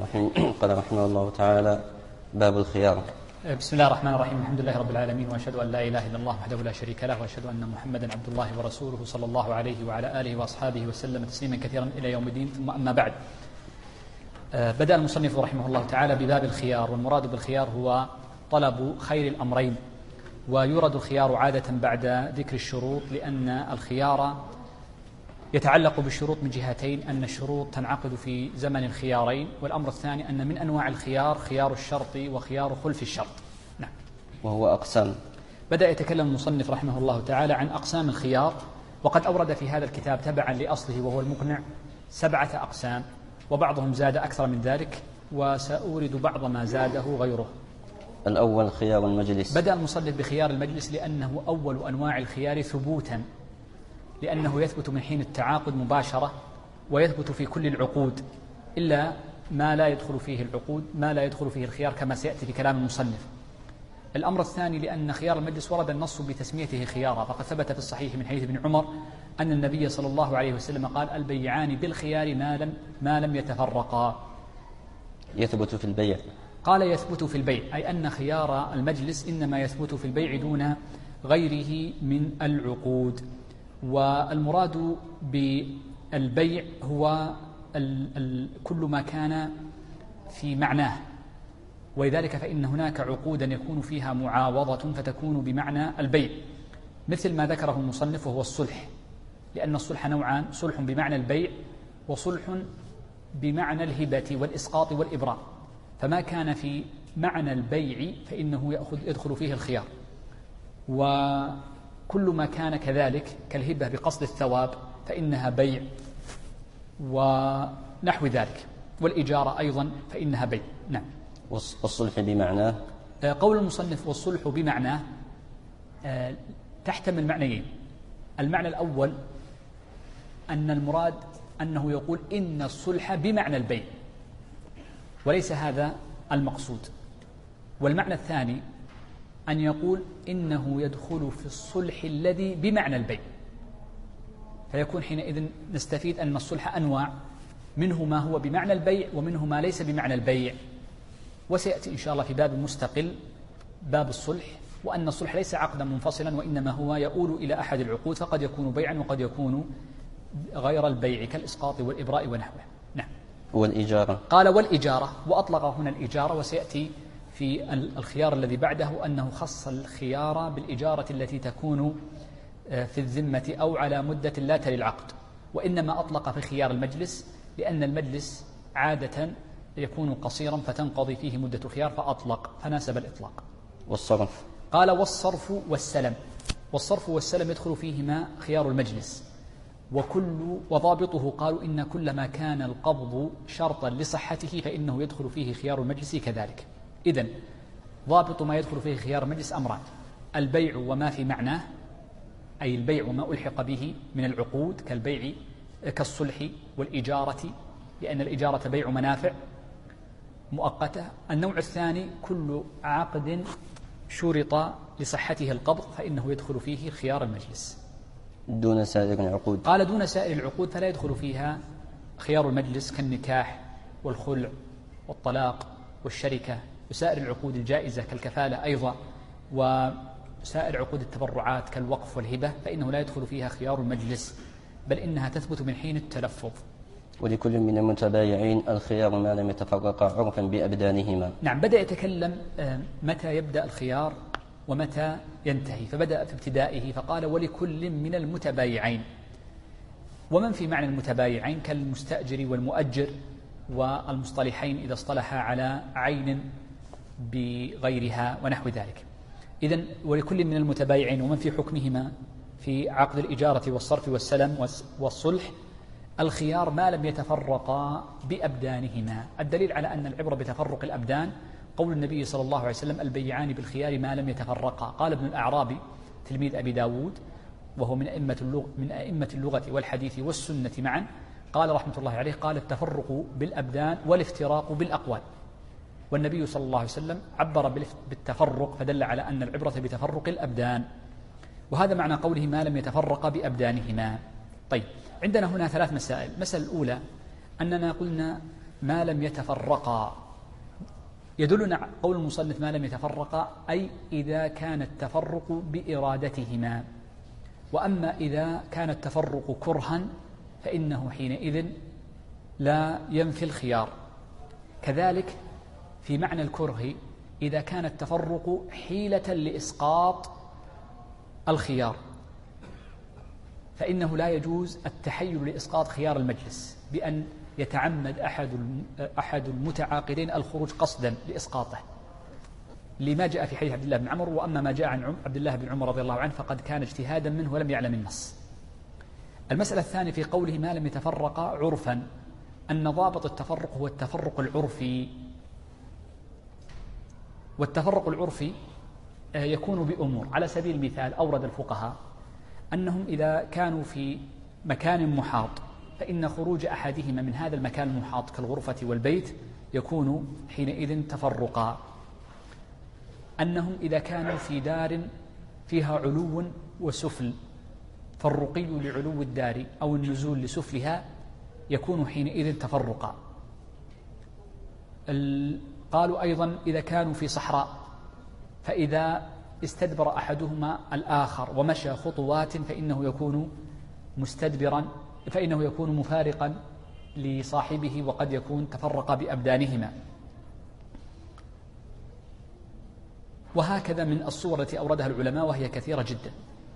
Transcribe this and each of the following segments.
الرحيم. قال رحمه الله تعالى: باب الخيار. بسم الله الرحمن الرحيم. الحمد لله رب العالمين، وأشهد أن لا إله إلا الله وحده لا شريك له، وأشهد أن محمدا عبد الله ورسوله صلى الله عليه وعلى آله وأصحابه وسلم تسليما كثيرا إلى يوم الدين. ثم أما بعد، بدأ المصنف رحمه الله تعالى بباب الخيار، والمراد بالخيار هو طلب خير الأمرين، ويورد الخيار عادة بعد ذكر الشروط، لأن الخيار يتعلق بالشروط من جهتين: أن الشروط تنعقد في زمن الخيارين، والأمر الثاني أن من أنواع الخيار خيار الشرط وخيار خلف الشرط. نعم. وهو أقسام. بدأ يتكلم المصنف رحمه الله تعالى عن أقسام الخيار، وقد أورد في هذا الكتاب تبعا لأصله وهو المقنع 7 أقسام، وبعضهم زاد أكثر من ذلك، وسأورد بعض ما زاده غيره. الأول خيار المجلس. بدأ المصنف بخيار المجلس لأنه أول أنواع الخيار ثبوتا، لأنه يثبت من حين التعاقد مباشرة، ويثبت في كل العقود إلا ما لا يدخل فيه العقود، ما لا يدخل فيه الخيار كما سيأتي في كلام المصنف. الأمر الثاني لأن خيار المجلس ورد النص بتسميته خيارا، فقد ثبت في الصحيح من حديث ابن عمر أن النبي صلى الله عليه وسلم قال: البيعان بالخيار ما لم يتفرقا. يثبت في البيع. قال: يثبت في البيع، أي أن خيار المجلس إنما يثبت في البيع دون غيره من العقود. والمراد بالبيع هو كل ما كان في معناه، ولذلك فإن هناك عقودا يكون فيها معاوضة فتكون بمعنى البيع، مثل ما ذكره المصنف وهو الصلح، لأن الصلح نوعان: صلح بمعنى البيع، وصلح بمعنى الهبة والإسقاط والإبراء. فما كان في معنى البيع فإنه يدخل فيه الخيار، وكل ما كان كذلك كالهبة بقصد الثواب فإنها بيع ونحو ذلك، والإجارة أيضا فإنها بيع. نعم. والصلح بمعناه، قول المصنف والصلح بمعناه تحتمل معنيين. المعنى الأول أن المراد أنه يقول إن الصلح بمعنى البيع، وليس هذا المقصود. والمعنى الثاني أن يقول إنه يدخل في الصلح الذي بمعنى البيع، فيكون حينئذ نستفيد أن الصلح أنواع، منه ما هو بمعنى البيع ومنه ما ليس بمعنى البيع، وسيأتي إن شاء الله في باب مستقل باب الصلح، وأن الصلح ليس عقدا منفصلا، وإنما هو يؤول إلى أحد العقود، فقد يكون بيعا وقد يكون غير البيع كالإسقاط والإبراء ونحوه. نعم. والإجارة. قال: والإجارة، وأطلق هنا الإجارة، وسيأتي في الخيار الذي بعده أنه خص الخيار بالإجارة التي تكون في الذمة أو على مدة لا تلي العقد، وإنما أطلق في خيار المجلس لأن المجلس عادة يكون قصيرا فتنقضي فيه مدة الخيار، فأطلق، فناسب الإطلاق. والصرف. قال: والصرف والسلم. والصرف والسلم يدخل فيهما خيار المجلس، وضابطه قالوا إن كل ما كان القبض شرطا لصحته فإنه يدخل فيه خيار المجلس كذلك. إذن ضابط ما يدخل فيه خيار المجلس أمران: البيع وما في معناه، أي البيع وما ألحق به من العقود كالبيع كالصلح والإجارة، لأن الإجارة بيع منافع مؤقتة. النوع الثاني كل عقد شرط لصحته القبض فإنه يدخل فيه خيار المجلس دون سائر العقود. قال: دون سائر العقود فلا يدخل فيها خيار المجلس كالنكاح والخلع والطلاق والشركة، وسائر العقود الجائزة كالكفالة أيضا، وسائر عقود التبرعات كالوقف والهبة، فإنه لا يدخل فيها خيار المجلس، بل إنها تثبت من حين التلفظ. ولكل من المتبايعين الخيار ما لم يتفرقا عرفا بأبدانهما. نعم. بدأ يتكلم متى يبدأ الخيار ومتى ينتهي، فبدأ في ابتدائه فقال: ولكل من المتبايعين. ومن في معنى المتبايعين كالمستأجر والمؤجر والمصطلحين إذا اصطلحا على عين بغيرها ونحو ذلك. إذن ولكل من المتبايعين ومن في حكمهما في عقد الإجارة والصرف والسلم والصلح الخيار ما لم يتفرقا بأبدانهما. الدليل على أن العبرة بتفرق الأبدان قول النبي صلى الله عليه وسلم: البيعان بالخيار ما لم يتفرقا. قال ابن الأعرابي تلميذ أبي داود، وهو من أئمة اللغة والحديث والسنة معا، قال رحمة الله عليه: قال: التفرق بالأبدان والافتراق بالأقوال. والنبي صلى الله عليه وسلم عبر بالتفرق فدل على أن العبرة بتفرق الأبدان، وهذا معنى قوله ما لم يتفرق بأبدانهما. طيب، عندنا هنا 3 مسائل. المسألة الأولى أننا قلنا ما لم يتفرقا. يدلنا قول المصنف ما لم يتفرقا أي إذا كان التفرق بإرادتهما، وأما إذا كان التفرق كرها فإنه حينئذ لا ينفي الخيار. كذلك في معنى الكره إذا كان التفرق حيلة لإسقاط الخيار فإنه لا يجوز التحيل لإسقاط خيار المجلس بأن يتعمد أحد المتعاقدين الخروج قصدا لإسقاطه، لما جاء في حديث عبد الله بن عمرو. وأما ما جاء عن عبد الله بن عمر رضي الله عنه فقد كان اجتهادا منه ولم يعلم النص. المسألة الثانية في قوله ما لم يتفرق عرفا، أن ضابط التفرق هو التفرق العرفي، والتفرق العرفي يكون بأمور. على سبيل المثال أورد الفقهاء أنهم إذا كانوا في مكان محاط فإن خروج أحدهما من هذا المكان المحاط كالغرفة والبيت يكون حينئذ تفرقا. أنهم إذا كانوا في دار فيها علو وسفل فالرقي لعلو الدار أو النزول لسفلها يكون حينئذ تفرقا. قالوا أيضا إذا كانوا في صحراء فإذا استدبر أحدهما الآخر ومشى خطوات فإنه يكون مستدبرا، فإنه يكون مفارقا لصاحبه وقد يكون تفرق بأبدانهما. وهكذا من الصور التي أوردها العلماء وهي كثيرة جدا.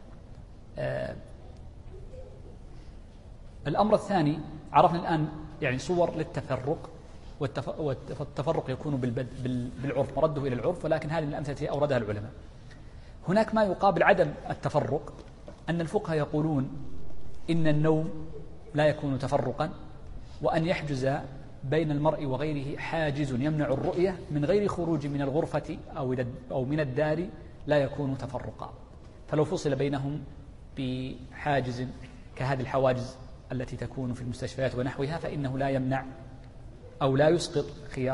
الأمر الثاني عرفنا الآن يعني صور للتفرق، والتفرق يكون بالعرف، مرده إلى العرف، ولكن هذه من الأمثلة التي أوردها العلماء. هناك ما يقابل عدم التفرق، أن الفقهاء يقولون إن النوم لا يكون تفرقا، وأن يحجز بين المرء وغيره حاجز يمنع الرؤية من غير خروج من الغرفة أو من الدار لا يكون تفرقا. فلو فصل بينهم بحاجز كهذه الحواجز التي تكون في المستشفيات ونحوها فإنه لا يمنع أو لا يسقط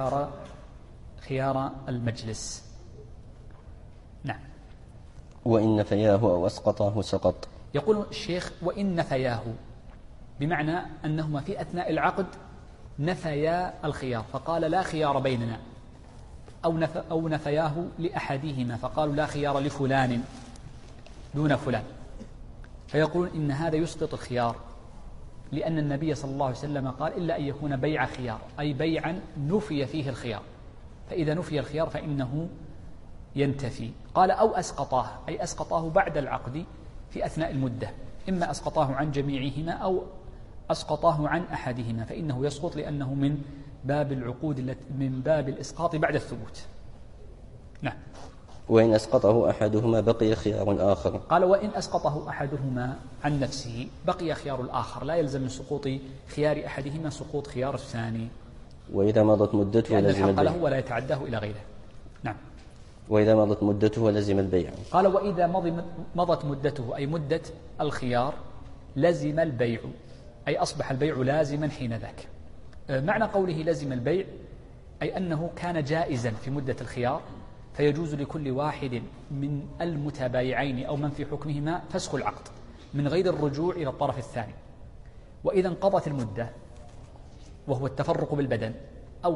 خيار المجلس. نعم. وإن نفياه أو أسقطه سقط. يقول الشيخ وإن نفياه، بمعنى أنهما في أثناء العقد نفيا الخيار فقال لا خيار بيننا، أو نفياه لأحدهما فقالوا لا خيار لفلان دون فلان، فيقول إن هذا يسقط الخيار، لأن النبي صلى الله عليه وسلم قال إلا أن يكون بيع خيار، أي بيعا نفي فيه الخيار، فإذا نفي الخيار فإنه ينتفي. قال أو أسقطاه، أي أسقطاه بعد العقد في أثناء المدة، إما أسقطاه عن جميعهما أو أسقطاه عن أحدهما، فإنه يسقط لأنه من باب العقود من باب الإسقاط بعد الثبوت. نعم. وإن أسقطه أحدهما بقي خيار آخر. قال وإن أسقطه أحدهما عن نفسه بقي خيار الآخر، لا يلزم من سقوط خيار أحدهما سقوط خيار الثاني. وإذا مضت مدته لأن الحق له ولا يتعداه إلى غيره. نعم. وإذا مضت مدته لزم البيع. قال وإذا مضت مدته أي مدة الخيار لزم البيع، أي أصبح البيع لازما حين ذاك. معنى قوله لزم البيع أي أنه كان جائزا في مدة الخيار، فيجوز لكل واحد من المتبايعين أو من في حكمهما فسخ العقد من غير الرجوع إلى الطرف الثاني. وإذا انقضت المدة وهو التفرق بالبدن أو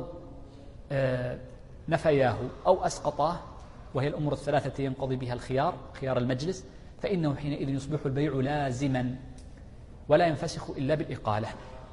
نفياه أو أسقطاه، وهي الأمور الثلاثة التي ينقضي بها الخيار، خيار المجلس، فإنه حينئذ يصبح البيع لازما ولا ينفسخ إلا بالإقالة.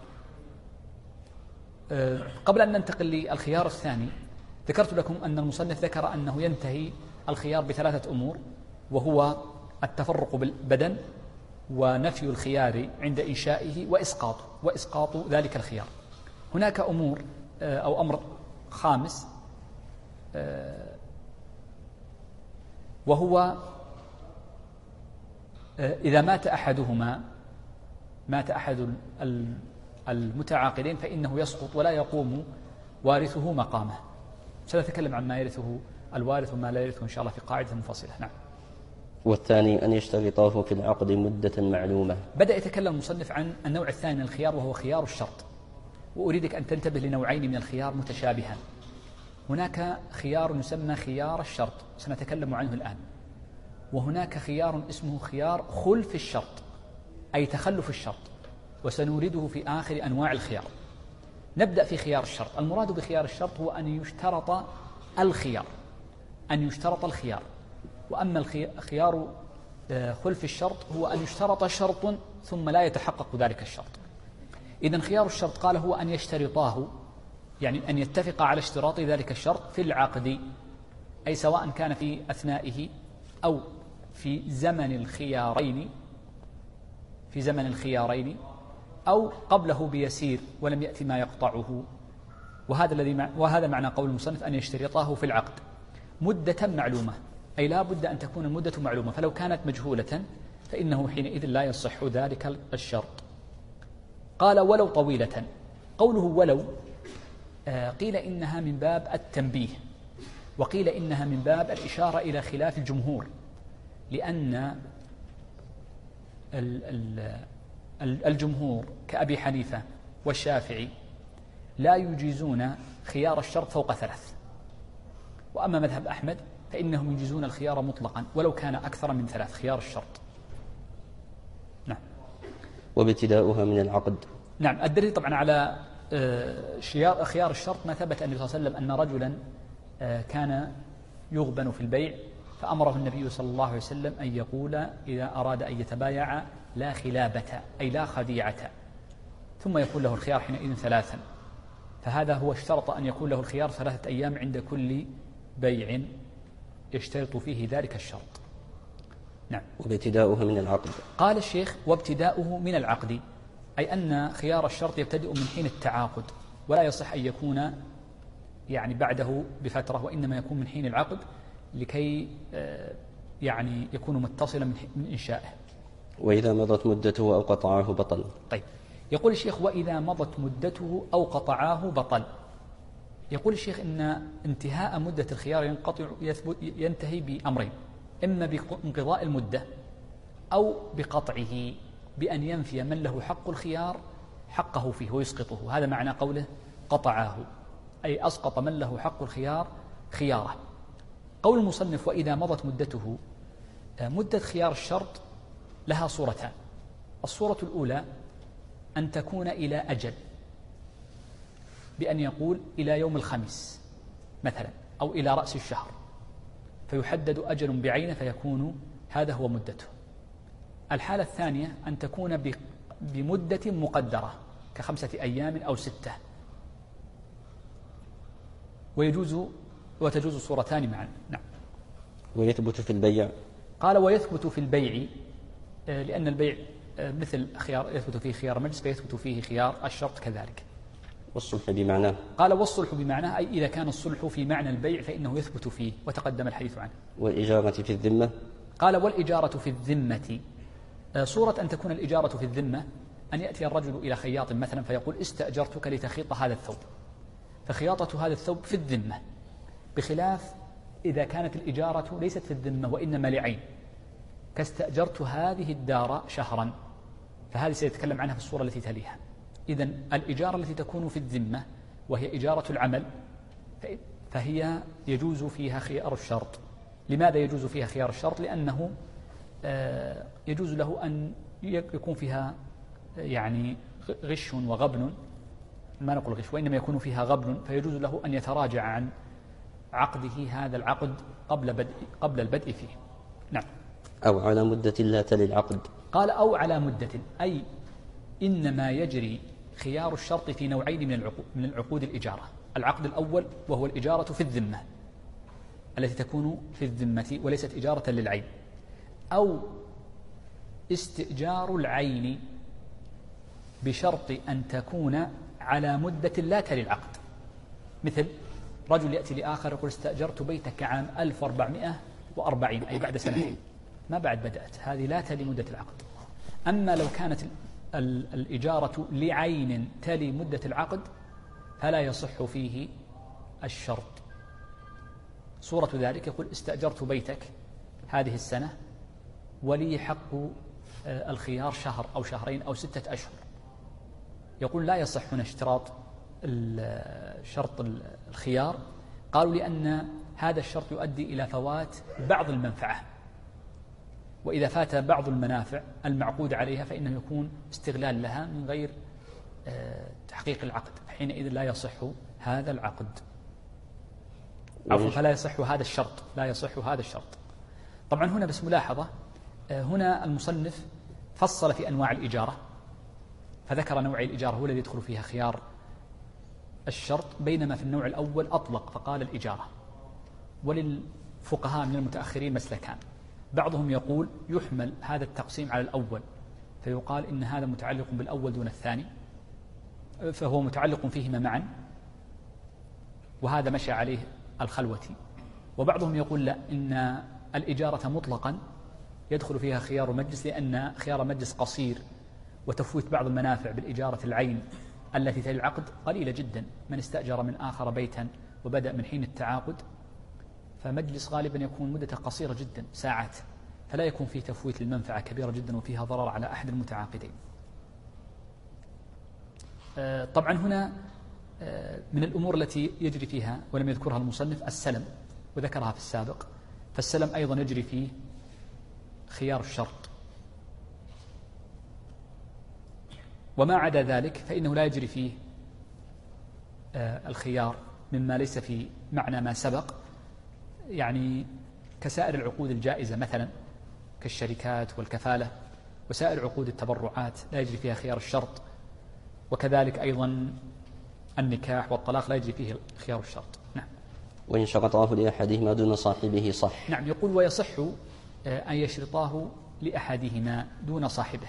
قبل أن ننتقل للخيار الثاني ذكرت لكم أن المصنف ذكر أنه ينتهي الخيار بثلاثة أمور، وهو التفرق بالبدن ونفي الخيار عند إنشائه وإسقاط ذلك الخيار. هناك أمور أو أمر خامس وهو إذا مات أحد المتعاقدين فإنه يسقط ولا يقوم وارثه مقامه. سنتكلم عن ما يرثه الوارث وما لا يرثه إن شاء الله في قاعدة منفصلة. نعم. والثاني أن يشترطاه في العقد مدة معلومة. بدأ يتكلم المصنف عن النوع الثاني من الخيار وهو خيار الشرط، وأريدك أن تنتبه لنوعين من الخيار متشابهان. هناك خيار يسمى خيار الشرط سنتكلم عنه الآن، وهناك خيار اسمه خيار خلف الشرط أي تخلف الشرط، وسنورده في آخر أنواع الخيار. نبدأ في خيار الشرط. المراد بخيار الشرط هو أن يشترط الخيار، أن يشترط الخيار. وأما خيار خلف الشرط هو أن يشترط شرط ثم لا يتحقق ذلك الشرط. إذن خيار الشرط قال هو أن يشترطاه، يعني أن يتفق على اشتراط ذلك الشرط في العقد، أي سواء كان في أثنائه أو في زمن الخيارين أو قبله بيسير ولم يأتي ما يقطعه. وهذا معنى قول المصنف أن يشترطاه في العقد مدة معلومة، أي لا بد أن تكون المدة معلومة، فلو كانت مجهولة فإنه حينئذ لا يصح ذلك الشرط. قال ولو طويلة. قوله ولو قيل إنها من باب التنبيه، وقيل إنها من باب الإشارة إلى خلاف الجمهور، لأن الجمهور كأبي حنيفة والشافعي لا يجيزون خيار الشرط فوق 3، وأما مذهب أحمد فإنهم يجيزون الخيار مطلقا ولو كان أكثر من 3 خيار الشرط. نعم. وابتداؤها من العقد. نعم. الدليل طبعا على خيار الشرط ما ثبت أن النبي صلى الله عليه وسلم أن رجلا كان يغبن في البيع، فأمره النبي صلى الله عليه وسلم أن يقول إذا أراد أن يتبايع لا خلابة، أي لا خديعة، ثم يكون له الخيار حينئذ 3. فهذا هو اشترط أن يكون له الخيار 3 أيام عند كل بيع يشترط فيه ذلك الشرط. نعم. وابتداؤها من العقد. قال الشيخ وابتداؤه من العقد، أي أن خيار الشرط يبتدئ من حين التعاقد، ولا يصح أن يكون يعني بعده بفترة، وإنما يكون من حين العقد لكي يعني يكون متصلا من إنشائه. وإذا مضت مدته أو قطعاه بطل. طيب، يقول الشيخ وإذا مضت مدته أو قطعاه بطل. يقول الشيخ إن انتهاء مدة الخيار ينتهي بأمرين: إما بانقضاء المدة أو بقطعه، بأن ينفي من له حق الخيار حقه فيه ويسقطه. هذا معنى قوله قطعاه، أي أسقط من له حق الخيار خياره. قول المصنف وإذا مضت مدته، مدة خيار الشرط لها صورتان. الصورة الأولى أن تكون إلى أجل، بأن يقول إلى يوم الخميس مثلا أو إلى رأس الشهر، فيحدد أجل بعينه فيكون هذا هو مدته. الحالة الثانية أن تكون بمدة مقدرة ك5 أيام أو 6، وتجوز الصورتان معا. نعم. ويثبت في البيع. قال ويثبت في البيع، لأن البيع مثل خيار يثبت فيه خيار مجلس فيثبت فيه خيار الشرط كذلك. والصلح بمعناه. قال والصلح بمعناه، أي إذا كان الصلح في معنى البيع فإنه يثبت فيه، وتقدم الحديث عنه. والإجارة في الذمة. قال والإجارة في الذمة، صورة أن تكون الإجارة في الذمة أن يأتي الرجل إلى خياط مثلا فيقول استأجرتك لتخيط هذا الثوب، فخياطة هذا الثوب في الذمة، بخلاف إذا كانت الإجارة ليست في الذمة وإنما لعين، كاستأجرت هذه الدار شهرا، فهذه سيتكلم عنها في الصورة التي تليها. إذن الإجارة التي تكون في الذمة وهي إجارة العمل فهي يجوز فيها خيار الشرط. لماذا يجوز فيها خيار الشرط؟ لأنه يجوز له أن يكون فيها يعني غش وغبن، ما نقول غش وإنما يكون فيها غبن، فيجوز له أن يتراجع عن عقده هذا العقد قبل البدء فيه. نعم. أو على مدة لا تلي العقد. قال أو على مدة، أي إنما يجري خيار الشرط في نوعين من العقود الإجارة: العقد الأول وهو الإجارة في الذمة التي تكون في الذمة وليست إجارة للعين، أو استئجار العين بشرط أن تكون على مدة لا تلي العقد. مثل رجل يأتي لآخر يقول استأجرت بيتك عام 1440، أي بعد سنتين، ما بعد بدأت، هذه لا تلي مدة العقد. أما لو كانت الإجارة لعين تلي مدة العقد فلا يصح فيه الشرط. صورة ذلك يقول استأجرت بيتك هذه السنة ولي حق الخيار شهر أو شهرين أو 6 أشهر، يقول لا يصح هنا اشتراط شرط الخيار. قالوا لأن هذا الشرط يؤدي إلى فوات بعض المنفعة، وإذا فات بعض المنافع المعقود عليها فإنه يكون استغلال لها من غير تحقيق العقد. فحينئذ لا يصح هذا العقد، عفوا فلا يصح هذا الشرط، لا يصح هذا الشرط. طبعا هنا بس ملاحظة، هنا المصنف فصل في أنواع الإجارة، فذكر نوع الإجارة هو الذي يدخل فيها خيار الشرط، بينما في النوع الأول أطلق فقال الإجارة. وللفقهاء من المتأخرين مسلكان، بعضهم يقول يحمل هذا التقسيم على الأول فيقال إن هذا متعلق بالأول دون الثاني، فهو متعلق فيهما معا، وهذا مشى عليه الخلوتي. وبعضهم يقول لا، إن الإجارة مطلقا يدخل فيها خيار مجلس، لأن خيار مجلس قصير، وتفويت بعض المنافع بالإجارة العين التي تلي العقد قليلة جدا. من استأجر من آخر بيتا وبدأ من حين التعاقد، فمجلس غالبا يكون مدته قصيرة جدا، ساعات، فلا يكون فيه تفويت للمنفعة كبيرة جدا وفيها ضرر على أحد المتعاقدين. طبعا هنا من الأمور التي يجري فيها ولم يذكرها المصنف السلم، وذكرها في السابق، فالسلم أيضا يجري فيه خيار الشرط، وما عدا ذلك فإنه لا يجري فيه الخيار مما ليس في معنى ما سبق، يعني كسائر العقود الجائزة مثلا كالشركات والكفالة، وسائر عقود التبرعات لا يجري فيها خيار الشرط، وكذلك أيضا النكاح والطلاق لا يجري فيه خيار الشرط. نعم. وإن شرطاه لأحدهما دون صاحبه صح. نعم، يقول ويصح أن يشرطاه لأحدهما دون صاحبه،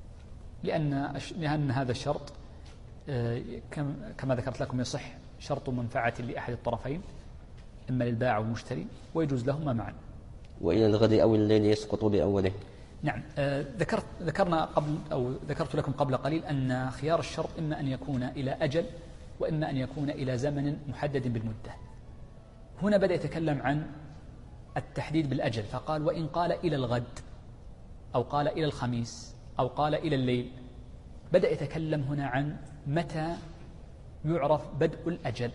لأن هذا الشرط كما ذكرت لكم يصح شرط منفعة لأحد الطرفين، إما للبائع والمشتري، ويجوز لهما معا. وإلى الغد أو الليل يسقط بأوله. نعم. ذكرت لكم قبل قليل أن خيار الشرط إما أن يكون إلى أجل وإما أن يكون إلى زمن محدد بالمدة. هنا بدأ يتكلم عن التحديد بالأجل، فقال وإن قال إلى الغد أو قال إلى الخميس أو قال إلى الليل. بدأ يتكلم هنا عن متى يعرف بدء الأجل.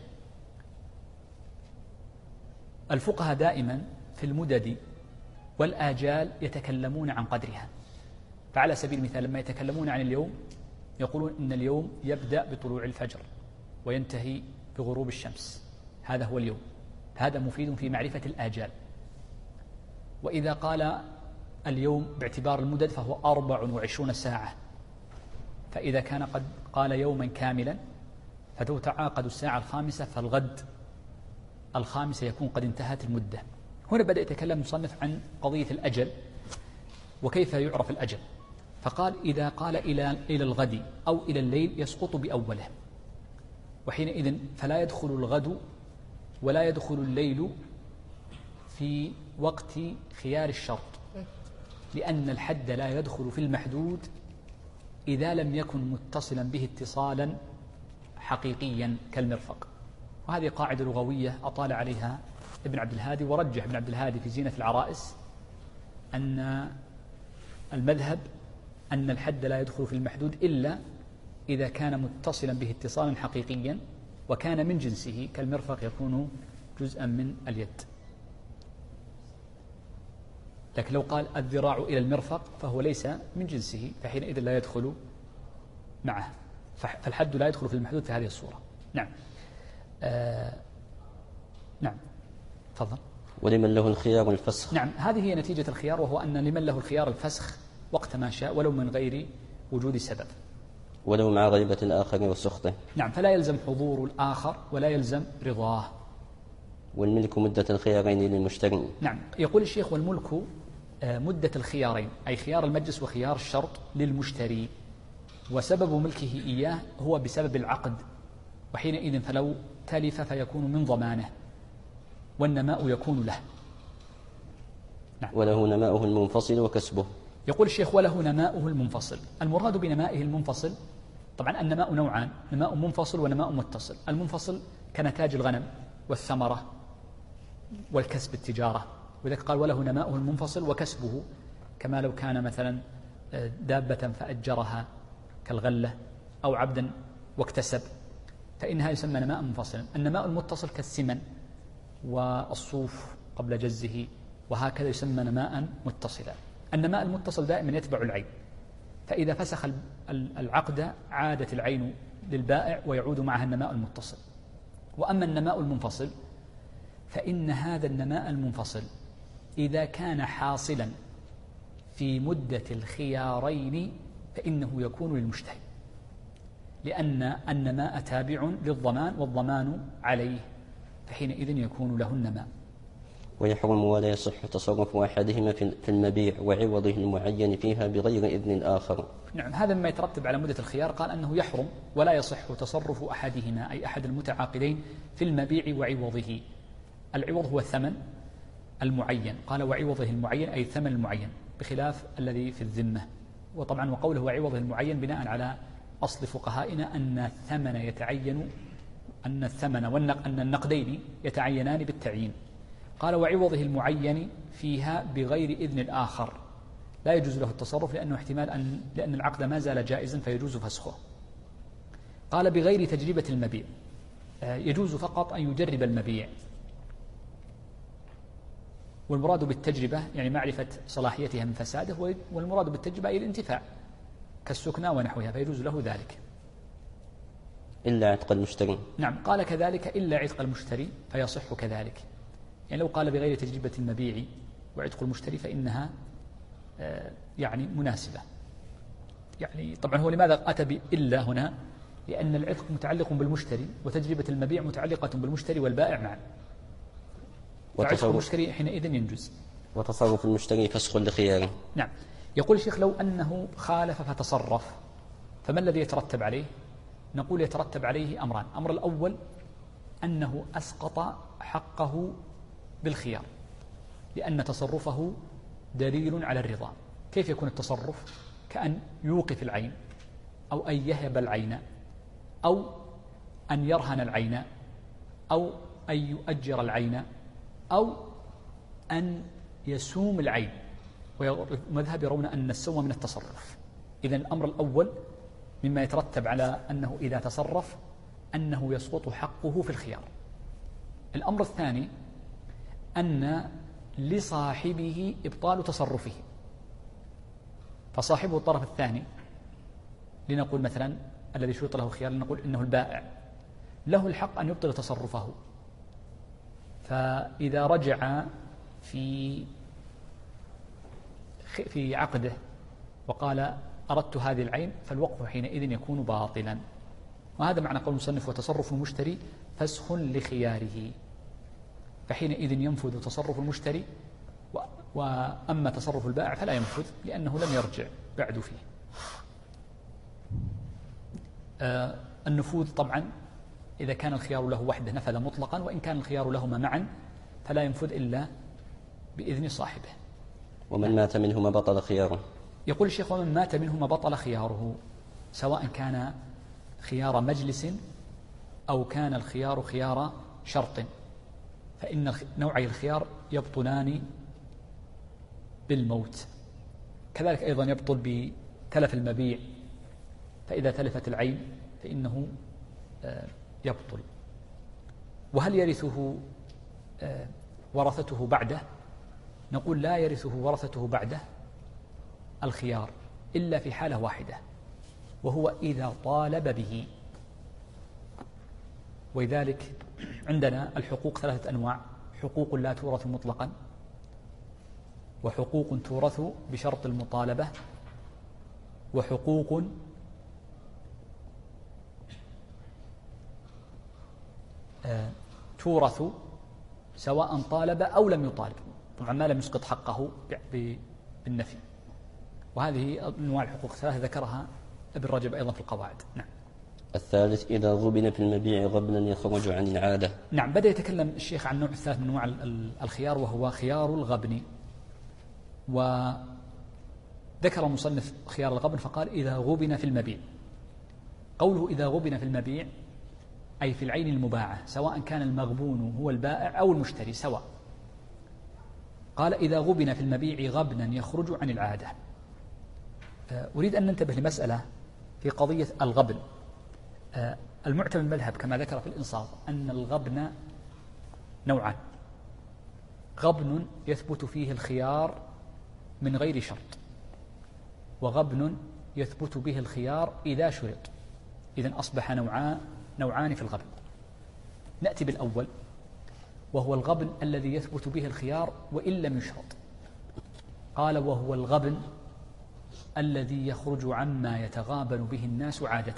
الفقهاء دائما في المدد والآجال يتكلمون عن قدرها، فعلى سبيل المثال لما يتكلمون عن اليوم يقولون إن اليوم يبدأ بطلوع الفجر وينتهي بغروب الشمس، هذا هو اليوم، هذا مفيد في معرفة الآجال. وإذا قال اليوم باعتبار المدد فهو 24 ساعة، فإذا كان قد قال يوما كاملا فتتعاقد الساعة الخامسة، فالغد الخامسة يكون قد انتهت المدة. هنا بدأ يتكلم المصنف عن قضية الأجل وكيف يعرف الأجل، فقال إذا قال إلى الغد أو إلى الليل يسقط بأوله، وحينئذ فلا يدخل الغد ولا يدخل الليل في وقت خيار الشرط، لأن الحد لا يدخل في المحدود إذا لم يكن متصلا به اتصالا حقيقيا كالمرفق. وهذه قاعدة لغوية أطال عليها ابن عبد الهادي، ورجح ابن عبد الهادي في زينة العرائس أن المذهب أن الحد لا يدخل في المحدود إلا إذا كان متصلا به اتصالا حقيقيا وكان من جنسه، كالمرفق يكون جزءا من اليد. لكن لو قال الذراع إلى المرفق فهو ليس من جنسه، فحينئذ لا يدخل معه، فالحد لا يدخل في المحدود في هذه الصورة. نعم. نعم، تفضل. ولمن له الخيار الفسخ. نعم، هذه هي نتيجة الخيار، وهو أن لمن له الخيار الفسخ وقت ما شاء ولو من غير وجود سبب، ولو مع غيبة الآخر وسخطه. نعم، فلا يلزم حضور الآخر ولا يلزم رضاه. والملك مدة الخيارين للمشتري. نعم، يقول الشيخ والملك مدة الخيارين، أي خيار المجلس وخيار الشرط للمشتري، وسبب ملكه إياه هو بسبب العقد، وحينئذ فلو تلف فيكون من ضمانه والنماء يكون له. نعم. وله نماؤه المنفصل وكسبه. يقول الشيخ وله نماؤه المنفصل. المراد بنمائه المنفصل، طبعا النماء نوعان، نماء منفصل ونماء متصل. المنفصل كنتاج الغنم والثمرة والكسب التجارة، ولذلك قال وله نماؤه المنفصل وكسبه، كما لو كان مثلا دابة فأجرها كالغلة أو عبدا واكتسب، فإنها يسمى نماء منفصلا. النماء المتصل كالسمن والصوف قبل جزه، وهكذا يسمى نماء متصلا. النماء المتصل دائما يتبع العين، فإذا فسخ العقد عادت العين للبائع ويعود معها النماء المتصل. وأما النماء المنفصل فإن هذا النماء المنفصل إذا كان حاصلا في مدة الخيارين فإنه يكون للمشتري، لأن النماء تابع للضمان والضمان عليه، فحينئذ يكون له النماء. ويحرم ولا يصح تصرف أحدهما في المبيع وعوضه المعين فيها بغير إذن الآخر. نعم، هذا مما يترتب على مدة الخيار. قال أنه يحرم ولا يصح تصرف أحدهما أي أحد المتعاقدين في المبيع وعوضه. العوض هو الثمن المعين، قال وعوضه المعين أي الثمن المعين، بخلاف الذي في الذمة. وطبعا وقوله وعوضه المعين بناء على أصل فقهائنا أن الثمن يتعين، أن النقدين يتعينان بالتعيين. قال وعوضه المعين فيها بغير إذن الآخر، لا يجوز له التصرف لأنه احتمال لأن العقد ما زال جائزا فيجوز فسخه. قال بغير تجربة المبيع، يجوز فقط أن يجرب المبيع، والمراد بالتجربة يعني معرفة صلاحيتها من فساده، والمراد بالتجربة أي الانتفاع كالسكنى ونحوها، فيجوز له ذلك إلا عتق المشتري. نعم، قال كذلك إلا عتق المشتري فيصح كذلك. يعني لو قال بغير تجربة المبيع وعتق المشتري فإنها يعني مناسبة. يعني طبعا هو لماذا أتى بإلا هنا؟ لأن العتق متعلق بالمشتري وتجربة المبيع متعلقة بالمشتري والبائع معا، فعتق المشتري حينئذ ينجز. وتصرف المشتري فسخ لخياره. نعم. يقول الشيخ لو أنه خالف فتصرف فما الذي يترتب عليه؟ نقول يترتب عليه أمران. الأمر الأول أنه أسقط حقه بالخيار، لأن تصرفه دليل على الرضا. كيف يكون التصرف؟ كأن يوقف العين أو أن يهب العين أو أن يرهن العين أو أن يؤجر العين أو أن يسوم العين، والمذهب يرون أن السوم من التصرف. إذن الأمر الأول مما يترتب على أنه إذا تصرف أنه يسقط حقه في الخيار. الأمر الثاني أن لصاحبه إبطال تصرفه، فصاحبه الطرف الثاني لنقول مثلا الذي شرط له خيار، لنقول إنه البائع، له الحق أن يبطل تصرفه. فإذا رجع في عقده وقال أردت هذه العين فالوقف حينئذ يكون باطلا. وهذا معنى قول المصنف وتصرف المشتري فسخ لخياره، فحينئذ ينفذ تصرف المشتري، وأما تصرف البائع فلا ينفذ لأنه لم يرجع بعد فيه. النفوذ طبعا إذا كان الخيار له وحده نفذ مطلقا، وإن كان الخيار لهما معا فلا ينفذ إلا بإذن صاحبه. ومن مات منهما بطل خياره. يقول الشيخ ومن مات منهما بطل خياره، سواء كان خيار مجلس أو كان الخيار خيار شرط، فإن نوعي الخيار يبطلان بالموت. كذلك أيضا يبطل بتلف المبيع، فإذا تلفت العين فإنه يبطل. وهل يرثه ورثته بعده؟ نقول لا يرثه ورثته بعده الخيار إلا في حالة واحدة، وهو إذا طالب به. ولذلك عندنا الحقوق 3 أنواع: حقوق لا تورث مطلقا، وحقوق تورث بشرط المطالبة، وحقوق تورث سواء طالب أو لم يطالب، طبعا ما لم يسقط حقه بالنفي. وهذه أنواع الحقوق 3 ذكرها ابن رجب أيضا في القواعد. نعم. الثالث إذا غبن في المبيع غبنا يخرج عن العادة. نعم، بدأ يتكلم الشيخ عن النوع الثالث من أنواع الخيار، وهو خيار الغبن. وذكر المصنف خيار الغبن فقال إذا غبن في المبيع. قوله إذا غبن في المبيع أي في العين المباعة، سواء كان المغبون هو البائع أو المشتري سواء. قال إذا غبن في المبيع غبنا يخرج عن العادة. أريد أن ننتبه لمسألة في قضية الغبن. المعتمد المذهب كما ذكر في الإنصاف أن الغبن نوعان: غبن يثبت فيه الخيار من غير شرط، وغبن يثبت به الخيار إذا شرط. إذن أصبح نوعان في الغبن. نأتي بالأول وهو الغبن الذي يثبت به الخيار وإن لم يشرط. قال وهو الغبن الذي يخرج عما يتغابن به الناس عادة.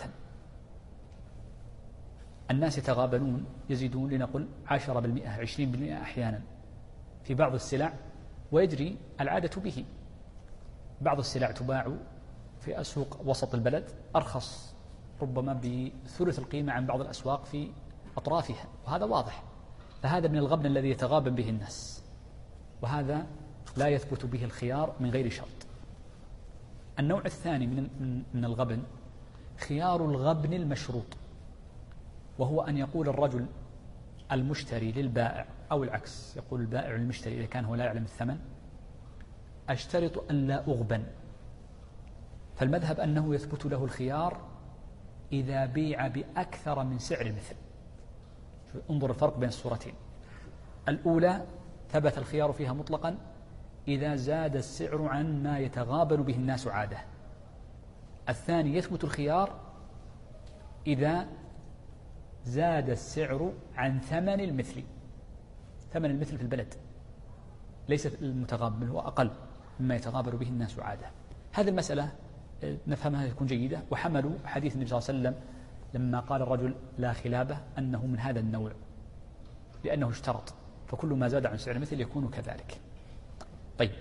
الناس يتغابنون يزيدون لنقل 10%، 20% أحيانا في بعض السلع، ويجري العادة به. بعض السلع تباع في أسواق وسط البلد أرخص ربما بثلث القيمة عن بعض الأسواق في أطرافها، وهذا واضح. فهذا من الغبن الذي يتغابن به الناس، وهذا لا يثبت به الخيار من غير شرط. النوع الثاني من الغبن خيار الغبن المشروط، وهو أن يقول الرجل المشتري للبائع، أو العكس، يقول البائع للمشتري إذا كان هو لا يعلم الثمن: أشترط أن لا أغبن. فالمذهب أنه يثبت له الخيار إذا بيع بأكثر من سعر المثل. انظر الفرق بين الصورتين. الأولى ثبت الخيار فيها مطلقا إذا زاد السعر عن ما يتغابن به الناس عادة. الثاني يثبت الخيار إذا زاد السعر عن ثمن المثل. ثمن المثل في البلد ليس المتغابن، هو أقل مما يتغابن به الناس عادة. هذه المسألة نفهمها تكون جيدة. وحملوا حديث النبي صلى الله عليه وسلم لما قال الرجل لا خلابة أنه من هذا النوع، لأنه اشترط، فكل ما زاد عن سعر المثل يكون كذلك. طيب،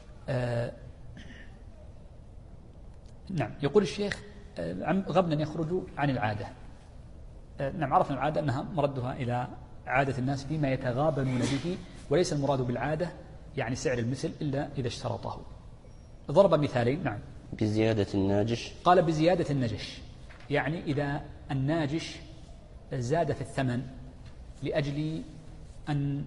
نعم. يقول الشيخ غبنا يخرج عن العادة. نعم، عرفنا العادة أنها مردها إلى عادة الناس فيما يتغابنون به، وليس المراد بالعادة يعني سعر المثل إلا إذا اشترطه. ضرب مثالين. نعم. بزيادة الناجش. قال بزيادة النجش، يعني إذا الناجش زاد في الثمن لأجل أن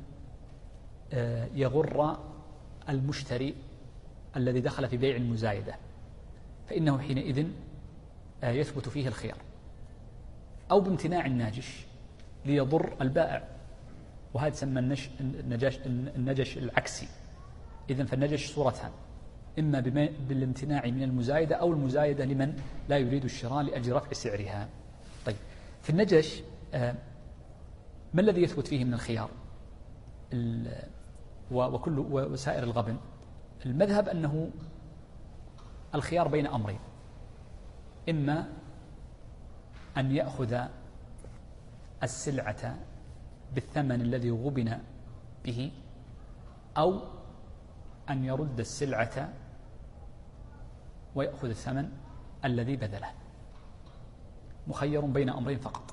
يغر المشتري الذي دخل في بيع المزايدة، فإنه حينئذ يثبت فيه الخيار. أو بامتناع الناجش ليضر البائع، وهذا تسمى النجش العكسي. إذن فالنجش صورتان: إما بالامتناع من المزايدة، أو المزايدة لمن لا يريد الشراء لأجل رفع سعرها. طيب، في النجش ما الذي يثبت فيه من الخيار وكل وسائر الغبن؟ المذهب أنه الخيار بين أمرين: إما أن يأخذ السلعة بالثمن الذي غبن به، أو أن يرد السلعة ويأخذ الثمن الذي بذله. مخير بين أمرين فقط.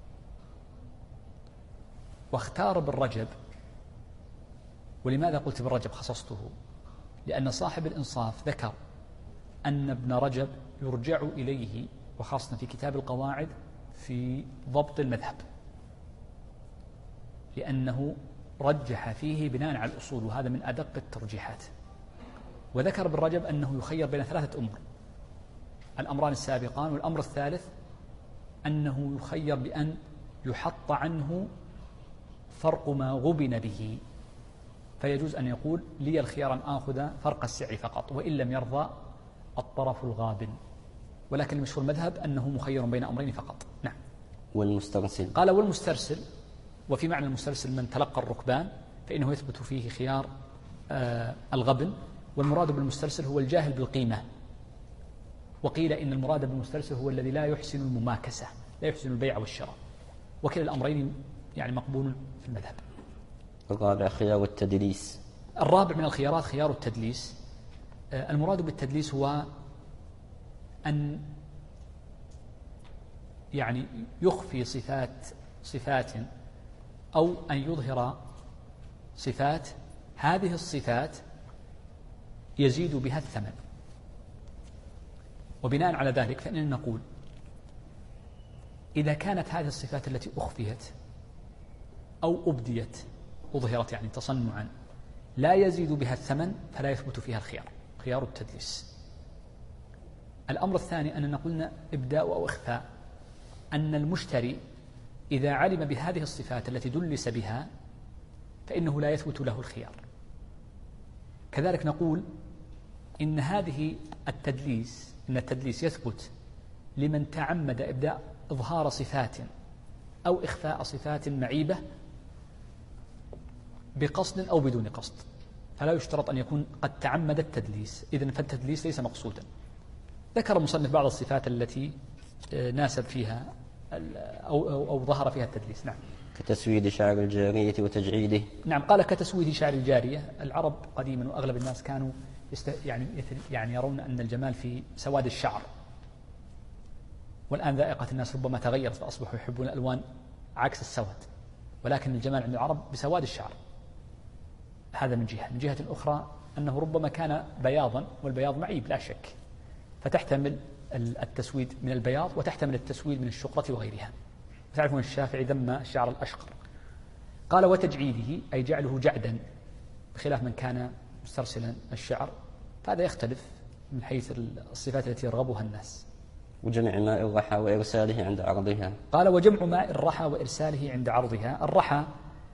واختار ابن رجب. ولماذا قلت ابن رجب خصصته؟ لأن صاحب الإنصاف ذكر أن ابن رجب يرجع إليه، وخاصة في كتاب القواعد، في ضبط المذهب، لأنه رجح فيه بناء على الأصول، وهذا من أدق الترجيحات. وذكر ابن رجب أنه يخير بين 3 أمور: الأمران السابقان، والأمر الثالث أنه يخير بأن يحط عنه فرق ما غبن به، فيجوز أن يقول لي الخيار أن آخذ فرق السعر فقط، وإن لم يرضى الطرف الغابن. ولكن المشهور المذهب أنه مخير بين أمرين فقط. نعم. والمسترسل. قال والمسترسل، وفي معنى المسترسل من تلقى الركبان، فإنه يثبت فيه خيار الغبن. والمراد بالمسترسل هو الجاهل بالقيمة. وقيل إن المراد بالمسترسل هو الذي لا يحسن المماكسة، لا يحسن البيع والشراء. وكلا الأمرين يعني مقبول في المذهب. الرابع خيار التدليس. الرابع من الخيارات خيار التدليس. المراد بالتدليس هو أن يعني يخفي صفات أو أن يظهر صفات، هذه الصفات يزيد بها الثمن. وبناء على ذلك فإننا نقول إذا كانت هذه الصفات التي أخفيت أو أبديت، أظهرت يعني تصنعا، لا يزيد بها الثمن، فلا يثبت فيها الخيار، خيار التدليس. الأمر الثاني أننا قلنا إبداء أو إخفاء، أن المشتري إذا علم بهذه الصفات التي دلس بها فإنه لا يثبت له الخيار. كذلك نقول إن التدليس يثبت لمن تعمد إبداء إظهار صفات أو إخفاء صفات معيبة بقصد أو بدون قصد، فلا يشترط أن يكون قد تعمد التدليس، إذن فالتدليس ليس مقصودا. ذكر المصنف بعض الصفات التي ناسب فيها أو ظهر فيها التدليس. نعم. كتسويد شعر الجارية وتجعيده. نعم، قال كتسويد شعر الجارية. العرب قديما وأغلب الناس كانوا يعني يرون أن الجمال في سواد الشعر، والآن ذائقة الناس ربما تغيرت فأصبحوا يحبون الألوان عكس السواد، ولكن الجمال عند العرب بسواد الشعر. هذا من جهة. من جهة أخرى أنه ربما كان بياضا، والبياض معيب لا شك، فتحتمل التسويد من البياض وتحتمل التسويد من الشقرة وغيرها. تعرفون الشافعي ذم الشعر الأشقر. قال وتجعيده أي جعله جعدا، بخلاف من كان مسترسلا الشعر، فهذا يختلف من حيث الصفات التي يرغبها الناس. وجمع ماء الرحى وإرساله عند عرضها. قال وجمع ماء الرحى وإرساله عند عرضها. الرحى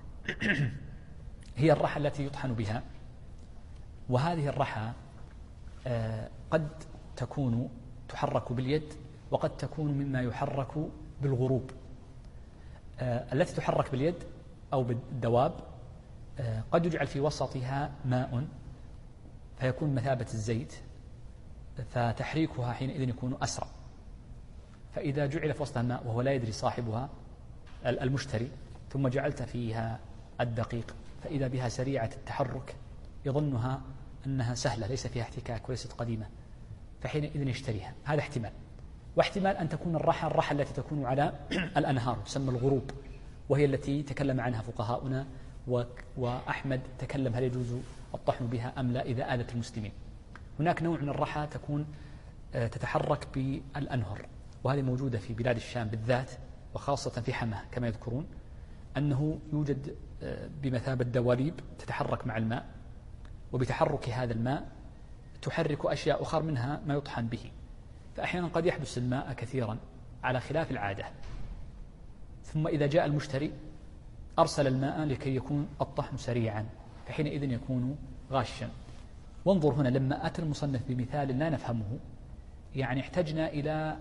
هي الرحى التي يطحن بها، وهذه الرحى قد تكون تحرك باليد وقد تكون مما يحرك بالغروب. التي تحرك باليد أو بالدواب قد يجعل في وسطها ماء فيكون مثابة الزيت، فتحريكها حينئذ يكون أسرع. فإذا جعل في وسطها ماء وهو لا يدري صاحبها المشتري، ثم جعلت فيها الدقيق، فإذا بها سريعة التحرك يظنها أنها سهلة ليس فيها احتكاك وليست قديمة، فحينئذ يشتريها. هذا احتمال. واحتمال أن تكون الرحى التي تكون على الأنهار تسمى الغروب، وهي التي تكلم عنها فقهاؤنا، وأحمد تكلم هل يجوز الطحن بها أم لا إذا آذت المسلمين. هناك نوع من الرحى تكون تتحرك بالأنهر، وهذه موجودة في بلاد الشام بالذات، وخاصة في حماه كما يذكرون، أنه يوجد بمثابة دواليب تتحرك مع الماء، وبتحرك هذا الماء تحرك أشياء أخرى منها ما يطحن به، فأحيانا قد يحبس الماء كثيرا على خلاف العادة، ثم إذا جاء المشتري أرسل الماء لكي يكون الطحن سريعا، فحينئذ يكون غاشا. وانظر هنا لما أتى المصنف بمثال لا نفهمه، يعني احتجنا إلى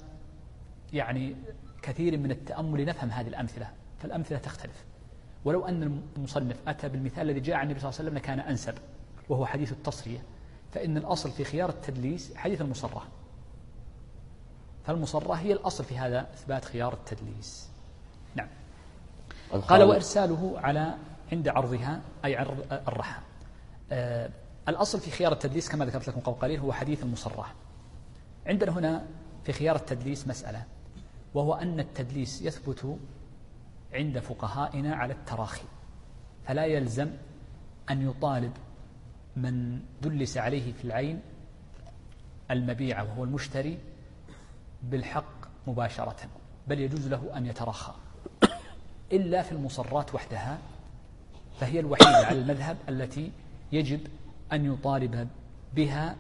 كثير من التأمل نفهم هذه الأمثلة، فالأمثلة تختلف. ولو أن المصنف أتى بالمثال الذي جاء عن النبي صلى الله عليه وسلم كان أنسب، وهو حديث التصرية، فإن الأصل في خيار التدليس حديث المصرة، فالمصرة هي الأصل في هذا إثبات خيار التدليس. نعم. قال وإرساله عند عرضها أي عرض الرحى. الأصل في خيار التدليس كما ذكرت لكم قبل قليل هو حديث المصرة. عندنا هنا في خيار التدليس مسألة، وهو أن التدليس يثبت عند فقهائنا على التراخي، فلا يلزم أن يطالب من دلس عليه في العين المبيع وهو المشتري بالحق مباشرة، بل يجوز له أن يترخى، إلا في المصرات وحدها، فهي الوحيدة على المذهب التي يجب أن يطالب بها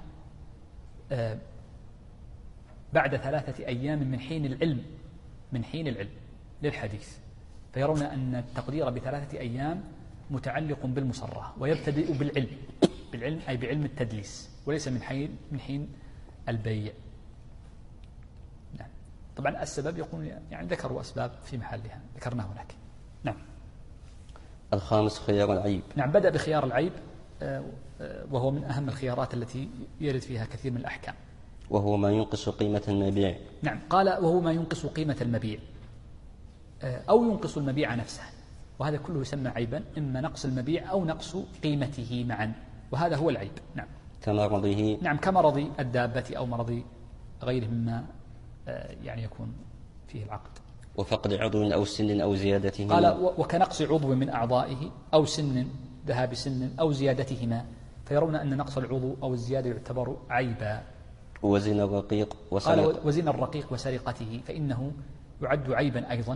بعد 3 أيام من حين العلم للحديث، فيرون أن التقدير ب3 أيام متعلق بالمصرة، ويبتدئ بالعلم أي بعلم التدليس، وليس من حين البيع. نعم. طبعا السبب يقول ذكروا أسباب في محلها ذكرناه هناك. نعم. الخامس خيار العيب. نعم، بدأ بخيار العيب، وهو من أهم الخيارات التي يرد فيها كثير من الأحكام، وهو ما ينقص قيمة المبيع. نعم. قال وهو ما ينقص قيمة المبيع أو ينقص المبيع نفسه، وهذا كله يسمى عيبا، إما نقص المبيع أو نقص قيمته معا، وهذا هو العيب. نعم. كمرضه. نعم، كمرض الدابة أو مرض غيره مما يكون فيه العقد. وفقد عضو أو سن أو زيادته. قال وكنقص عضو من أعضائه أو سن، ذهاب سن أو زيادتهما، فيرون أن نقص العضو أو الزيادة يعتبر عيبا. وزن الرقيق قال وزن الرقيق وسرقته، فإنه يعد عيبا أيضا،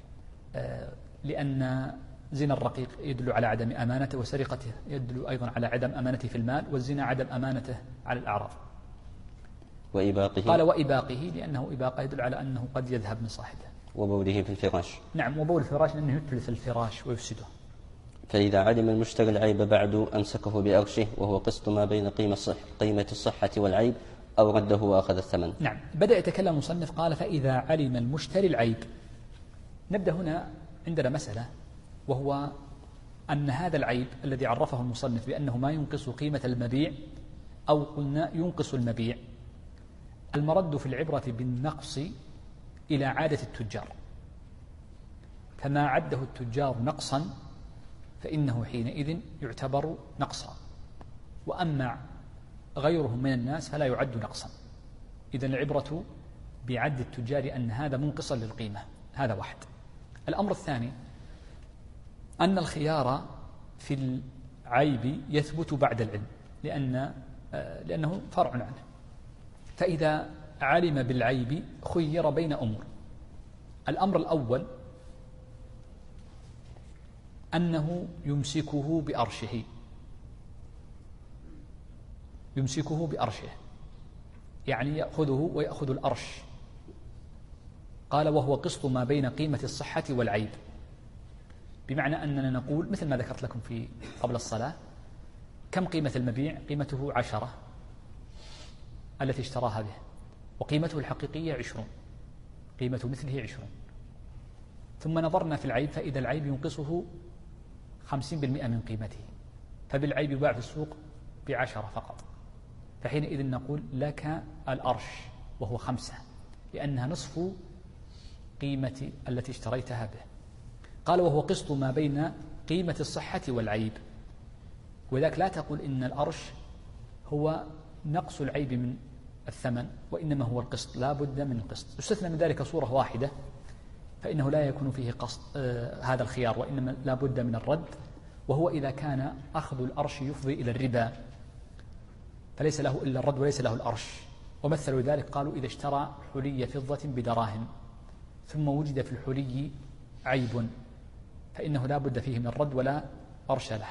لأن زنا الرقيق يدل على عدم أمانته، وسرقته يدل أيضا على عدم أمانته في المال، والزنا عدم أمانته على الأعراض. وإباقه. قال وإباقه لأنه إباقه يدل على أنه قد يذهب من صاحبه. وبوله في الفراش. نعم، وبول الفراش لأنه يتلف الفراش ويفسده. فإذا علم المشتري العيب بعد أمسكه بأرشه، وهو قسط ما بين قيمة الصحة والعيب، أو رده وأخذ الثمن. نعم. بدأ يتكلم المصنف قال فإذا علم المشتري العيب. نبدأ هنا عندنا مسألة، وهو أن هذا العيب الذي عرفه المصنف بأنه ما ينقص قيمة المبيع أو قلنا ينقص المبيع، المرد في العبرة بالنقص إلى عادة التجار، فما عده التجار نقصا فإنه حينئذ يعتبر نقصا، وأما غيرهم من الناس فلا يعد نقصا. إذن العبرة بعد التجار أن هذا منقصا للقيمة. هذا واحد. الأمر الثاني أن الخيار في العيب يثبت بعد العلم، لأنه فرع عنه. فإذا علم بالعيب خير بين أمور. الأمر الأول أنه يمسكه بأرشه، يعني يأخذه ويأخذ الأرش. قال وهو قسط ما بين قيمة الصحة والعيب، بمعنى أننا نقول مثل ما ذكرت لكم في قبل الصلاة، كم قيمة المبيع؟ قيمته 10 التي اشتراها به، وقيمته الحقيقية 20، قيمة مثله 20. ثم نظرنا في العيب فإذا العيب ينقصه 50% من قيمته، فبالعيب يباع في السوق ب10 فقط، فحينئذ نقول لك الأرش وهو 5، لأنها نصف قيمة التي اشتريتها به. قال وهو قسط ما بين قيمة الصحة والعيب، وذلك لا تقول إن الأرش هو نقص العيب من الثمن، وإنما هو القسط، لا بد من القسط. يستثنى من ذلك صورة واحدة، فإنه لا يكون فيه قسط هذا الخيار، وإنما لا بد من الرد، وهو إذا كان أخذ الأرش يفضي إلى الربا، فليس له إلا الرد وليس له الأرش. ومثلوا ذلك قالوا إذا اشترى حلي فضة بدراهم ثم وجد في الحلي عيب فإنه لا بد فيه من الرد ولا أرش له.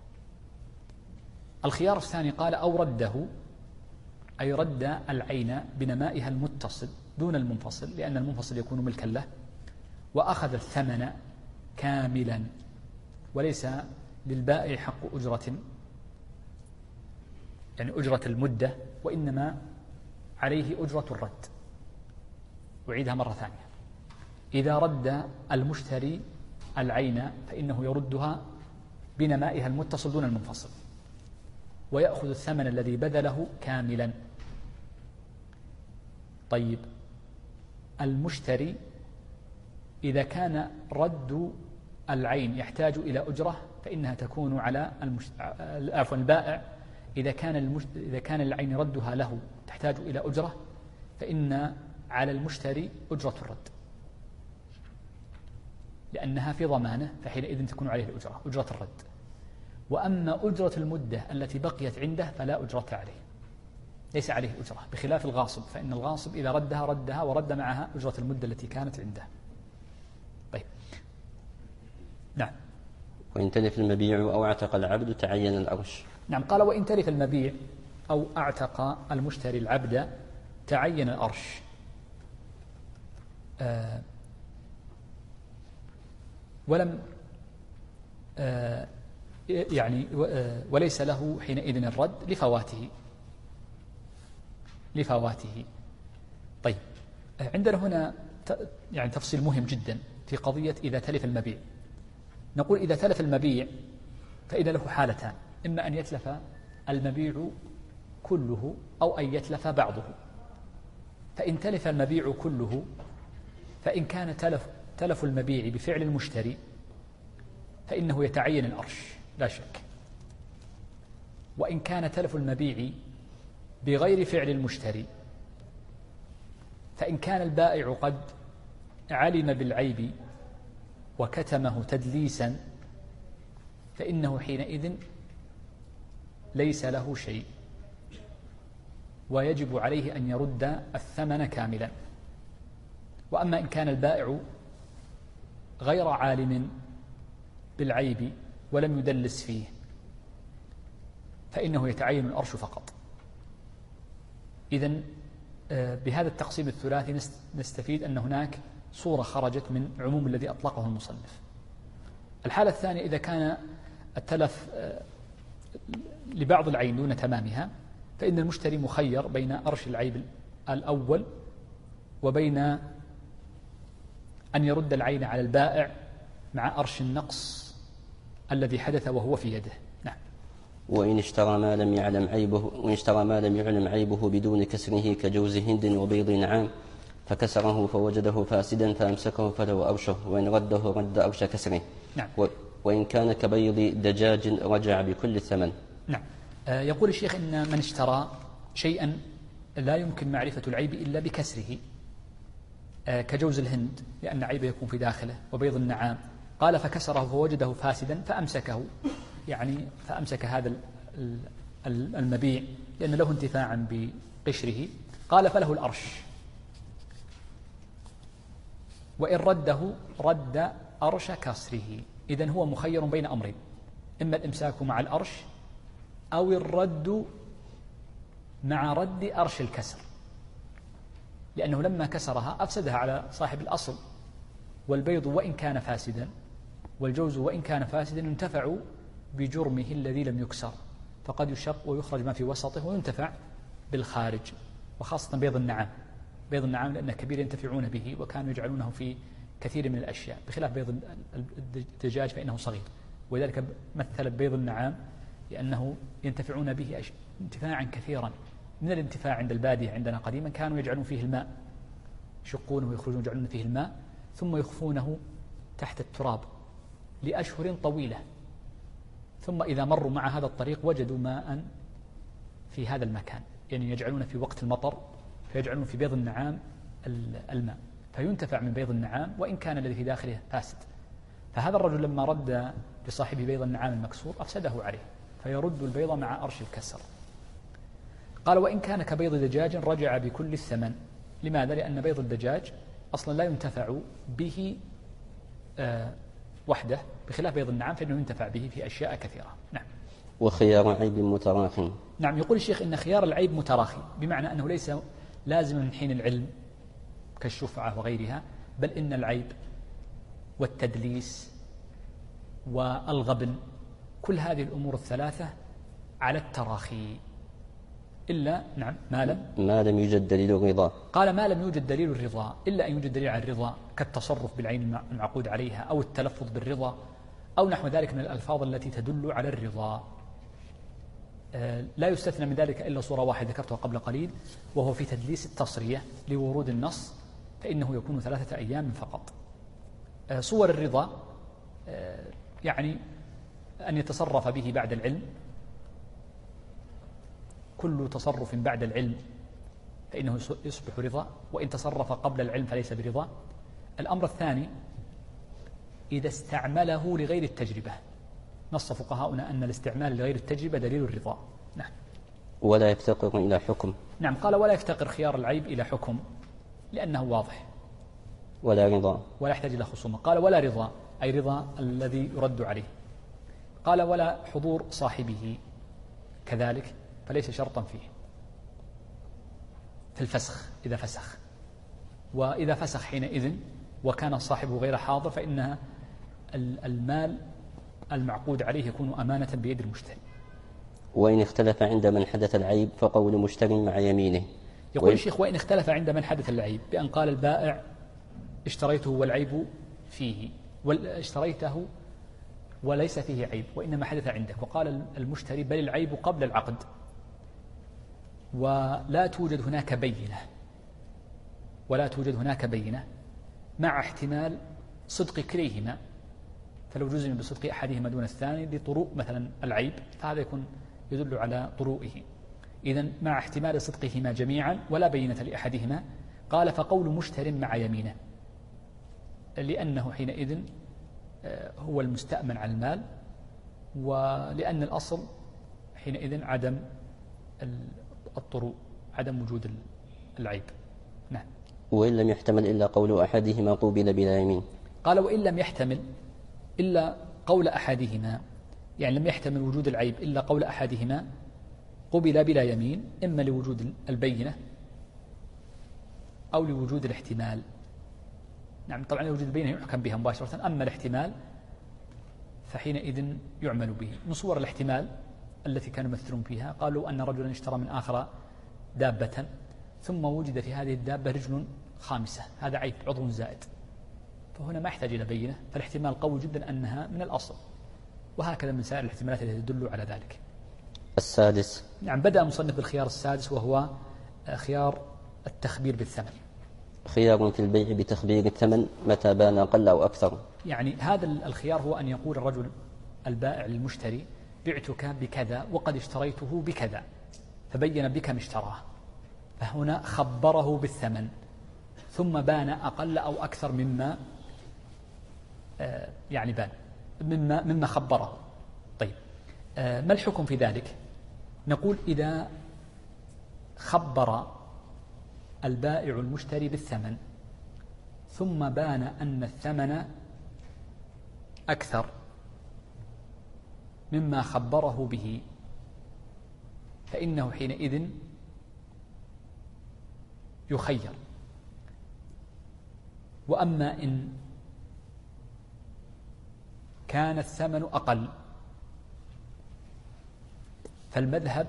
الخيار الثاني قال أو رده، أي رد العين بنمائها المتصل دون المنفصل، لأن المنفصل يكون ملكا له، وأخذ الثمن كاملا، وليس للبائع حق أجرة، يعني أجرة المدة، وإنما عليه أجرة الرد. أعيدها مرة ثانية. إذا رد المشتري العين فإنه يردها بنمائها المتصل دون المنفصل، ويأخذ الثمن الذي بذله كاملا. طيب، المشتري إذا كان رد العين يحتاج إلى أجرة فإنها تكون على البائع. إذا كان العين ردها له تحتاج إلى أجرة فإن على المشتري أجرة الرد، لأنها في ضمانه، فحينئذ تكون عليه الأجرة، أجرة الرد. وأما أجرة المدة التي بقيت عنده فلا أجرة عليه، ليس عليه أجرة، بخلاف الغاصب، فإن الغاصب إذا ردها ورد معها أجرة المدة التي كانت عنده. طيب، نعم. وإن تلف المبيع أو اعتق العبد تعين الأرش. نعم. قال وإن تلف المبيع أو اعتق المشتري العبد تعين الأرش. ولم يعني وليس له حينئذ الرد لفواته. طيب، عندنا هنا يعني تفصيل مهم جدا في قضية إذا تلف المبيع. نقول إذا تلف المبيع فإذا له حالتان، إما أن يتلف المبيع كله أو أن يتلف بعضه. فإن تلف المبيع كله فإن كان تلف المبيع بفعل المشتري فإنه يتعين الأرش لا شك. وإن كان تلف المبيع بغير فعل المشتري، فإن كان البائع قد علم بالعيب وكتمه تدليسا فإنه حينئذ ليس له شيء، ويجب عليه أن يرد الثمن كاملا. وأما إن كان البائع غير عالم بالعيب ولم يدلس فيه فإنه يتعين الأرش فقط. إذن بهذا التقسيم الثلاثي نستفيد أن هناك صورة خرجت من عموم الذي أطلقه المصنف. الحالة الثانية إذا كان التلف لبعض العين دون تمامها، فإن المشتري مخير بين أرش العيب الأول وبين أن يرد العين على البائع مع أرش النقص الذي حدث وهو في يده. نعم. وإن اشترى ما لم يعلم عيبه بدون كسره كجوز هند وبيض نعام فكسره فوجده فاسدا فأمسكه فله أرشه، وإن رده رد أرش كسره. نعم. وإن كان كبيض دجاج رجع بكل الثمن. نعم. يقول الشيخ إن من اشترى شيئا لا يمكن معرفة العيب إلا بكسره كجوز الهند لأن عيبه يكون في داخله وبيض النعام، قال فكسره فوجده فاسدا فأمسكه، يعني فأمسك هذا المبيع لأن له انتفاعا بقشره، قال فله الأرش، وإن رده رد أرش كسره. إذن هو مخير بين أمرين، إما الإمساك مع الأرش أو الرد مع رد أرش الكسر، لأنه لما كسرها أفسدها على صاحب الأصل، والبيض وإن كان فاسدا والجوز وإن كان فاسدا ينتفع بجرمه الذي لم يكسر، فقد يشق ويخرج ما في وسطه وينتفع بالخارج، وخاصة بيض النعام. بيض النعام لأنه كبير ينتفعون به وكانوا يجعلونه في كثير من الأشياء، بخلاف بيض الدجاج فإنه صغير، ولذلك مثل بيض النعام لأنه ينتفعون به انتفاعا كثيرا. من الانتفاع عند البادية عندنا قديما كانوا يجعلون فيه الماء، يشقونه ويخرجون يجعلون فيه الماء ثم يخفونه تحت التراب لأشهر طويلة، ثم إذا مروا مع هذا الطريق وجدوا ماء في هذا المكان، يعني يجعلون في وقت المطر فيجعلون في بيض النعام الماء، فينتفع من بيض النعام وإن كان الذي في داخله فاسد. فهذا الرجل لما رد لصاحب بيض النعام المكسور أفسده عليه، فيرد البيض مع أرش الكسر. قال وإن كان كبيض دجاج رجع بكل الثمن. لماذا؟ لأن بيض الدجاج أصلا لا ينتفع به وحده، بخلاف بيض النعام فإنه ينتفع به في أشياء كثيرة. نعم. وخيار عيب متراخٍ. نعم. يقول الشيخ إن خيار العيب متراخي، بمعنى أنه ليس لازما من حين العلم كالشفعة وغيرها، بل إن العيب والتدليس والغبن كل هذه الأمور الثلاثة على التراخي، إلا نعم ما لم يوجد دليل الرضا. قال ما لم يوجد دليل الرضا، إلا أن يوجد دليل على الرضا كالتصرف بالعين المعقود عليها أو التلفظ بالرضا أو نحو ذلك من الألفاظ التي تدل على الرضا. لا يستثنى من ذلك إلا صورة واحدة ذكرتها قبل قليل، وهو في تدليس التصرية لورود النص، فإنه يكون 3 أيام فقط. صور الرضا يعني أن يتصرف به بعد العلم، كل تصرف بعد العلم فإنه يصبح رضا، وإن تصرف قبل العلم فليس برضا. الأمر الثاني إذا استعمله لغير التجربة، نص فقهاؤنا أن الاستعمال لغير التجربة دليل الرضا. نعم. ولا يفتقر إلى حكم. نعم. قال ولا يفتقر خيار العيب إلى حكم لأنه واضح. ولا رضا. ولا يحتاج إلى خصومة. قال ولا رضا أي رضا الذي يرد عليه. قال ولا حضور صاحبه كذلك، فليس شرطا فيه في الفسخ إذا فسخ، وإذا فسخ حينئذ وكان صاحبه غير حاضر فإنها المال المعقود عليه يكون أمانة بيد المشتري. وإن اختلف عند من حدث العيب فقول مشتري مع يمينه. يقول الشيخ وإن اختلف عند من حدث العيب، بأن قال البائع اشتريته والعيب فيه، اشتريته وليس فيه عيب وإنما حدث عندك، وقال المشتري بل العيب قبل العقد، ولا توجد هناك بينة مع احتمال صدق كليهما، فلو جزم بصدق أحدهما دون الثاني لطروء مثلا العيب فهذا يدل على طروئه. إذن مع احتمال صدقهما جميعا ولا بينة لأحدهما، قال فقول مشتر مع يمينه، لأنه حينئذ هو المستأمن على المال، ولأن الأصل حينئذ عدم الطروء، عدم وجود العيب. نعم. وإن لم يحتمل إلا قول أحدهما قوبل بلا يمين. قال وإن لم يحتمل إلا قول أحدهما، يعني لم يحتمل وجود العيب إلا قول أحدهما قبل بلا يمين، إما لوجود البينة أو لوجود الاحتمال. نعم. طبعا لوجود البينة يحكم بها مباشرة، أما الاحتمال فحينئذ يعمل به. من صور الاحتمال التي كانوا يمثلون فيها. قالوا أن رجلا اشترى من آخر دابة ثم وجد في هذه الدابة رجل خامسة، هذا عيب، عضو زائد، فهنا ما يحتاج إلى بينة، فالاحتمال قوي جدا أنها من الأصل، وهكذا من سائر الاحتمالات التي تدل على ذلك. السادس. نعم، بدأ المصنف بالخيار السادس وهو خيار التخبير بالثمن. خيار في البيع بتخبير الثمن متى بان أقل أو أكثر. يعني هذا الخيار هو أن يقول الرجل البائع للمشتري بعتك بكذا وقد اشتريته بكذا، فبين بكم اشتراه، فهنا خبره بالثمن ثم بان أقل أو أكثر مما يعني بان مما خبره. طيب، ما الحكم في ذلك؟ نقول إذا خبر البائع المشتري بالثمن ثم بان أن الثمن أكثر مما خبره به، فإنه حينئذ يخير. وأما إن كان الثمن أقل فالمذهب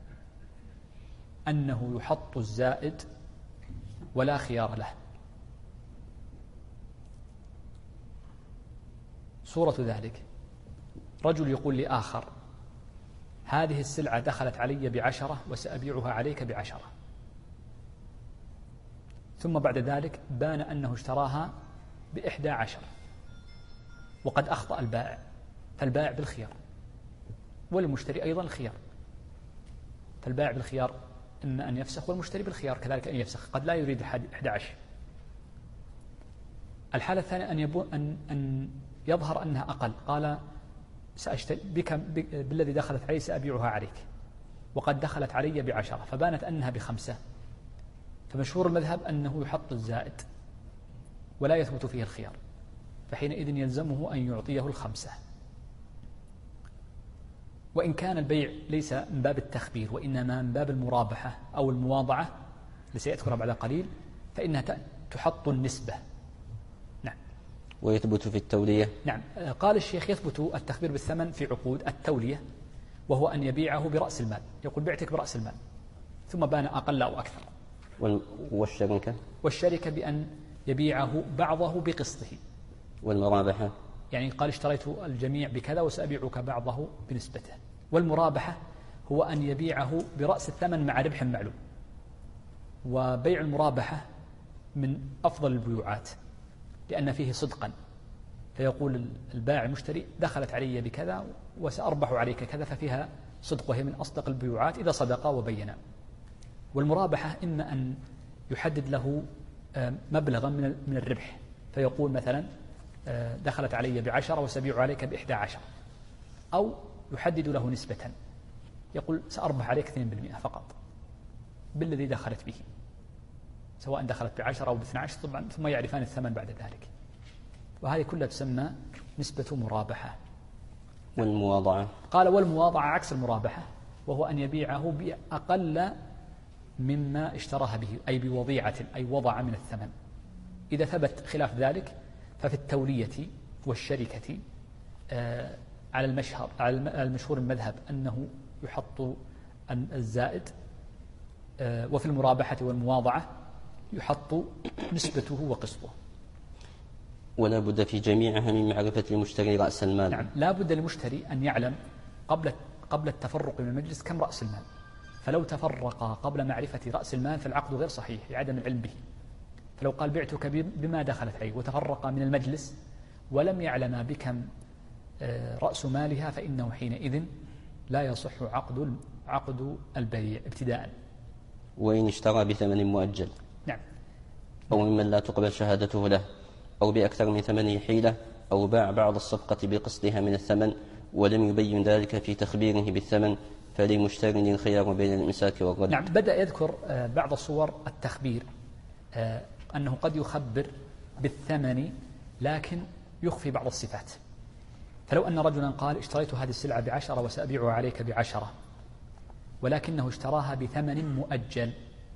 أنه يحط الزائد ولا خيار له. صورة ذلك رجل يقول لآخر هذه السلعة دخلت علي ب10 وسأبيعها عليك ب10، ثم بعد ذلك بان أنه اشتراها ب11 وقد أخطأ البائع، فالبائع بالخيار والمشتري أيضا الخيار، فالبائع بالخيار إما أن يفسخ والمشتري بالخيار كذلك أن يفسخ، قد لا يريد 11. الحالة الثانية أن يظهر أنها أقل، قال سأشتري بك بالذي دخلت علي سأبيعها عليك وقد دخلت علي ب10 فبانت أنها ب5، فمشهور المذهب أنه يحط الزائد ولا يثبت فيه الخيار، فحينئذ يلزمه أن يعطيه 5. وإن كان البيع ليس من باب التخبير وإنما من باب المرابحة أو المواضعة التي سيذكرها بعد قليل، فإنها تحط النسبة. نعم. ويثبت في التولية. نعم، قال الشيخ يثبت التخبير بالثمن في عقود التولية، وهو أن يبيعه برأس المال، يقول بعتك برأس المال ثم بان أقل أو أكثر. والشركة بأن يبيعه بعضه بقسطه. والمرابحة يعني قال اشتريت الجميع بكذا وسأبيعك بعضه بنسبته. والمرابحة هو أن يبيعه برأس الثمن مع ربح معلوم، وبيع المرابحة من أفضل البيوعات لأن فيه صدقا، فيقول البائع المشتري دخلت علي بكذا وسأربح عليك كذا، ففيها صدق وهي من أصدق البيوعات إذا صدقا وبينا. والمرابحة إما أن يحدد له مبلغا من الربح، فيقول مثلا دخلت علي ب10 وسأبيع عليك ب11، أو يحدد له نسبة، يقول سأربح عليك 2% فقط بالذي دخلت به، سواء دخلت ب10 أو ب12 طبعا، ثم يعرفان الثمن بعد ذلك. وهذه كلها تسمى نسبة مرابحة. والمواضعة قال والمواضعة عكس المرابحة، وهو أن يبيعه بأقل مما اشتراها به، أي بوضيعة، أي وضع من الثمن. إذا ثبت خلاف ذلك ففي التولية والشركة على المشهور المذهب أنه يحط الزائد، وفي المرابحة والمواضعة يحط نسبته وقسطه. ولا بد في جميعها من معرفة المشتري رأس المال. نعم، لا بد للمشتري أن يعلم قبل التفرق من المجلس كم رأس المال، فلو تفرق قبل معرفة رأس المال فالعقد غير صحيح لعدم العلم به. فلو قال بعتك بما دخلت عليه وتفرق من المجلس ولم يعلم بكم رأس مالها، فإنه حينئذ لا يصح عقد البيع ابتداء. وإن اشترى بثمن مؤجل. نعم. أو ممن لا تقبل شهادته له، أو بأكثر من ثمنه حيلة، أو باع بعض الصفقة بقسطها من الثمن ولم يبين ذلك في تخبيره بالثمن، فللمشتري الخيار بين الإمساك والرد. نعم، بدأ يذكر بعض صور التخبير، أنه قد يخبر بالثمن لكن يخفي بعض الصفات. فلو أن رجلا قال اشتريت هذه السلعة ب10 وسأبيعها عليك ب10، ولكنه اشتراها بثمن مؤجل،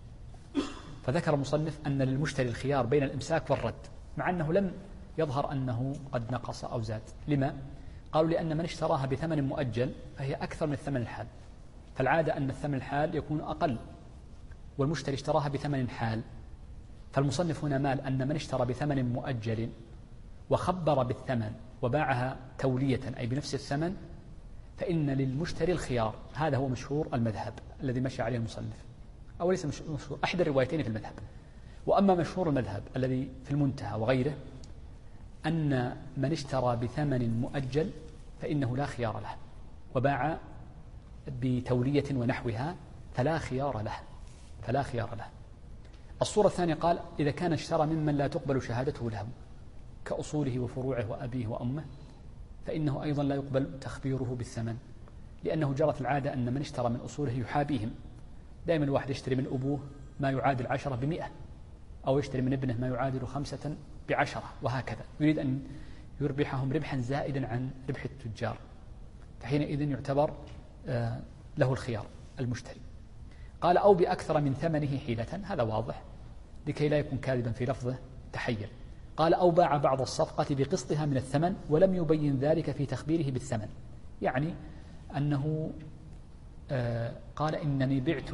فذكر المصنف أن للمشتري الخيار بين الإمساك والرد، مع أنه لم يظهر أنه قد نقص أو زاد. لما؟ قالوا لأن من اشتراها بثمن مؤجل فهي أكثر من الثمن الحال، فالعادة أن الثمن الحال يكون أقل، والمشتري اشتراها بثمن حال. فالمصنف هنا مال أن من اشترى بثمن مؤجل وخبر بالثمن وباعها تولية أي بنفس الثمن فإن للمشتري الخيار. هذا هو مشهور المذهب الذي مشى عليه المصنف، أو ليس مشهور، أحد الروايتين في المذهب. وأما مشهور المذهب الذي في المنتهى وغيره أن من اشترى بثمن مؤجل فإنه لا خيار له، وباع بتولية ونحوها فلا خيار له. الصورة الثانية قال إذا كان اشترى ممن لا تقبل شهادته له كأصوله وفروعه وأبيه وأمه فإنه أيضا لا يقبل تخبيره بالثمن، لأنه جرت العادة أن من اشترى من أصوله يحابيهم. دائما الواحد يشتري من أبوه ما يعادل 10 ب100، أو يشتري من ابنه ما يعادل 5 ب10، وهكذا يريد أن يربحهم ربحا زائدا عن ربح التجار، فحينئذ يعتبر له الخيار المشتري. قال أو بأكثر من ثمنه حيلة، هذا واضح لكي لا يكون كاذبا في لفظه تحيل. قال أو باع بعض الصفقة بقسطها من الثمن ولم يبين ذلك في تخبيره بالثمن، يعني أنه قال إنني بعت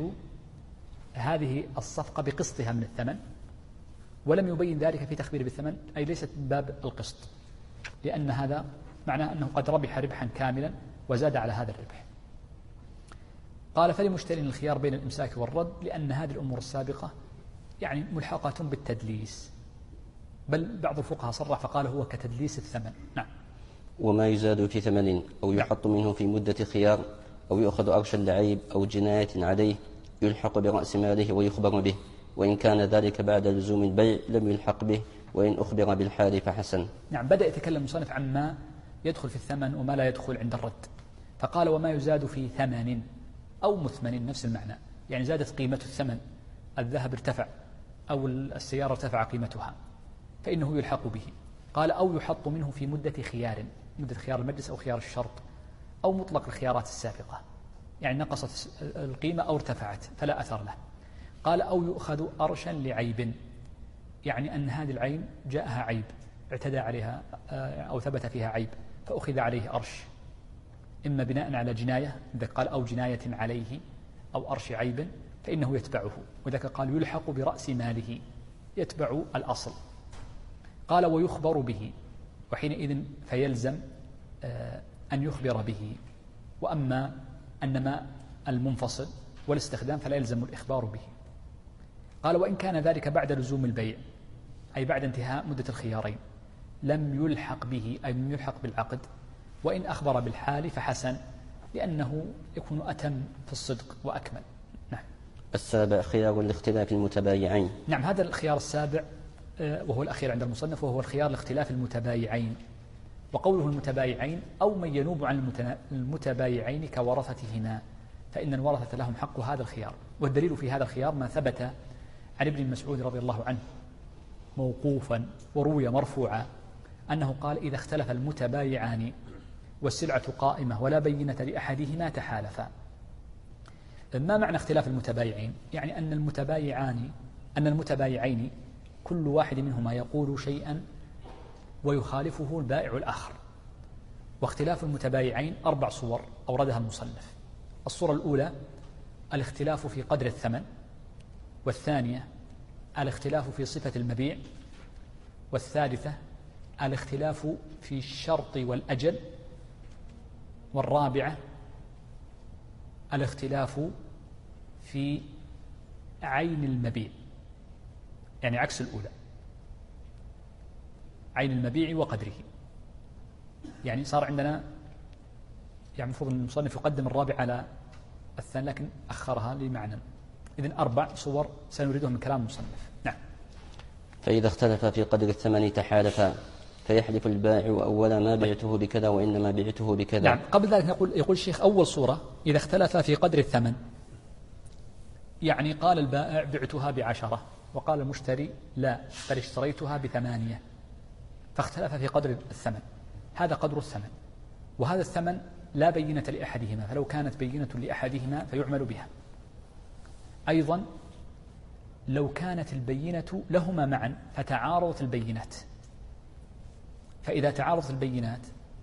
هذه الصفقة بقسطها من الثمن ولم يبين ذلك في تخبيره بالثمن، أي ليست من باب القسط، لأن هذا معناه أنه قد ربح ربحا كاملا وزاد على هذا الربح. قال فلمشتري الخيار بين الإمساك والرد، لأن هذه الأمور السابقة يعني ملحقة بالتدليس، بل بعض الفقهاء صرح فقال هو كتدليس الثمن. نعم. وما يزاد في ثمن أو يحط منه في مدة خيار أو يؤخذ أرشا لعيب أو جناية عليه يلحق برأس ماله ويخبر به، وإن كان ذلك بعد لزوم البيع لم يلحق به، وإن أخبر بالحال فحسن. نعم، بدأ يتكلم المصنف عن ما يدخل في الثمن وما لا يدخل عند الرد، فقال وما يزاد في ثمن أو مثمن، نفس المعنى، يعني زادت قيمة الثمن، الذهب ارتفع أو السيارة ارتفع قيمتها فإنه يلحق به. قال أو يحط منه في مدة خيار، مدة خيار المجلس أو خيار الشرط أو مطلق الخيارات السابقة، يعني نقصت القيمة أو ارتفعت فلا أثر له. قال أو يؤخذ أرشا لعيب، يعني أن هذه العين جاءها عيب اعتدى عليها أو ثبت فيها عيب فأخذ عليه أرش، إما بناء على جناية، إذا قال أو جناية عليه أو أرش عيب فإنه يتبعه، وذاك قال يلحق برأس ماله يتبع الأصل. قال ويخبر به، وحينئذ فيلزم أن يخبر به، وأما أنما المنفصل والاستخدام فلا يلزم الإخبار به. قال وإن كان ذلك بعد لزوم البيع، أي بعد انتهاء مدة الخيارين، لم يلحق به أي لم يلحق بالعقد، وإن أخبر بالحال فحسن، لأنه يكون أتم في الصدق وأكمل. نعم. السابع خيار لاختلاف المتبايعين. نعم، هذا الخيار السابع وهو الأخير عند المصنف، وهو الخيار لاختلاف المتبايعين. وقوله المتبايعين أو من ينوب عن المتبايعين كورثتهما، فإن الورثة لهم حق هذا الخيار. والدليل في هذا الخيار ما ثبت عن ابن مسعود رضي الله عنه موقوفا وروي مرفوعا أنه قال إذا اختلف المتبايعان والسلعة قائمة ولا بينة لأحدهما تحالفا. ما معنى اختلاف المتبايعين؟ يعني أن المتبايعين كل واحد منهما يقول شيئا ويخالفه البائع الآخر. واختلاف المتبايعين 4 صور أوردها المصنف. الصورة الأولى الاختلاف في قدر الثمن، والثانية الاختلاف في صفة المبيع، والثالثة الاختلاف في الشرط والأجل، والرابعة الاختلاف في عين المبيع، يعني عكس الأولى، عين المبيع وقدره. يعني صار عندنا يعني المفروض أن المصنف يقدم الرابع على الثاني لكن أخرها لمعنى. إذن 4 صور سنريدهم من كلام المصنف. نعم. فإذا اختلف في قدر الثمن تحالفا، فيحلف البائع أولا ما بعته بكذا وإنما بعته بكذا. نعم. قبل ذلك يقول الشيخ أول صورة إذا اختلف في قدر الثمن، يعني قال البائع بعتها ب10 وقال المشتري لا بل اشتريتها ب8، فاختلف في قدر الثمن. هذا قدر الثمن، وهذا الثمن لا بينة لأحدهما، فلو كانت بينة لأحدهما فيعمل بها. أيضا لو كانت البينة لهما معا فتعارضت البينات، فإذا تعارضت البينات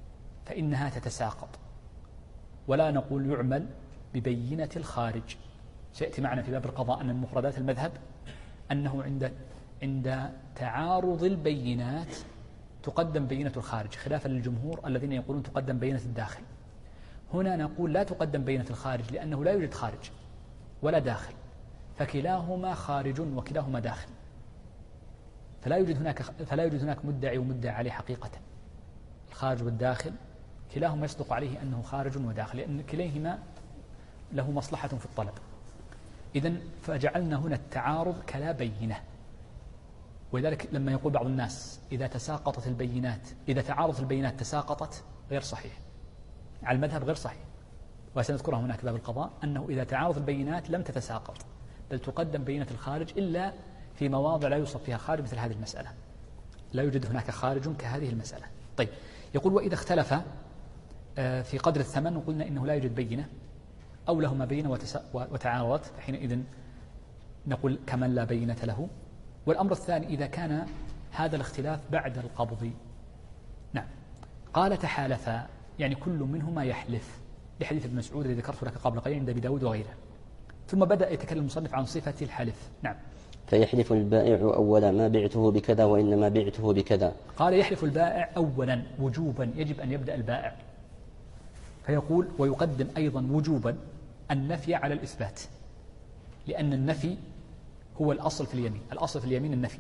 فإنها تتساقط، ولا نقول يعمل ببينة الخارج. سيأتي معنا في باب القضاء أن من مفردات المذهب أنه عند تعارض البينات تقدم بينة الخارج، خلافا للجمهور الذين يقولون تقدم بينة الداخل. هنا نقول لا تقدم بينة الخارج، لأنه لا يوجد خارج ولا داخل، فكلاهما خارج وكلاهما داخل، فلا يوجد هناك مدعي ومدعى عليه حقيقة. الخارج والداخل كلاهما يصدق عليه أنه خارج وداخل، لأن كليهما له مصلحة في الطلب. إذن فجعلنا هنا التعارض كلا بينة. ولذلك لما يقول بعض الناس إذا تساقطت البينات، إذا تعارضت البينات تساقطت، غير صحيح، على المذهب غير صحيح، وسنذكرها هناك في باب القضاء أنه إذا تعارض البينات لم تتساقط، بل تقدم بينة الخارج إلا في مواضع لا يوصف فيها خارج، مثل هذه المسألة لا يوجد هناك خارج كهذه المسألة. طيب، يقول وإذا اختلف في قدر الثمن وقلنا إنه لا يوجد بينة أو لهما بينة وتعارضت، فحينئذ نقول كمن لا بينة له. والأمر الثاني إذا كان هذا الاختلاف بعد القبض. نعم، قال تحالفا، يعني كل منهما يحلف، لحديث ابن مسعود الذي ذكرت لك قبل قليل عند أبي داود وغيره. ثم بدأ يتكلم المصنف عن صفة الحلف. نعم. فيحلف البائع أولا ما بعته بكذا وإنما بعته بكذا. قال يحلف البائع أولا وجوبا، يجب أن يبدأ البائع، فيقول ويقدم أيضا وجوبا النفي على الإثبات، لأن النفي هو الأصل في اليمين، الأصل في اليمين النفي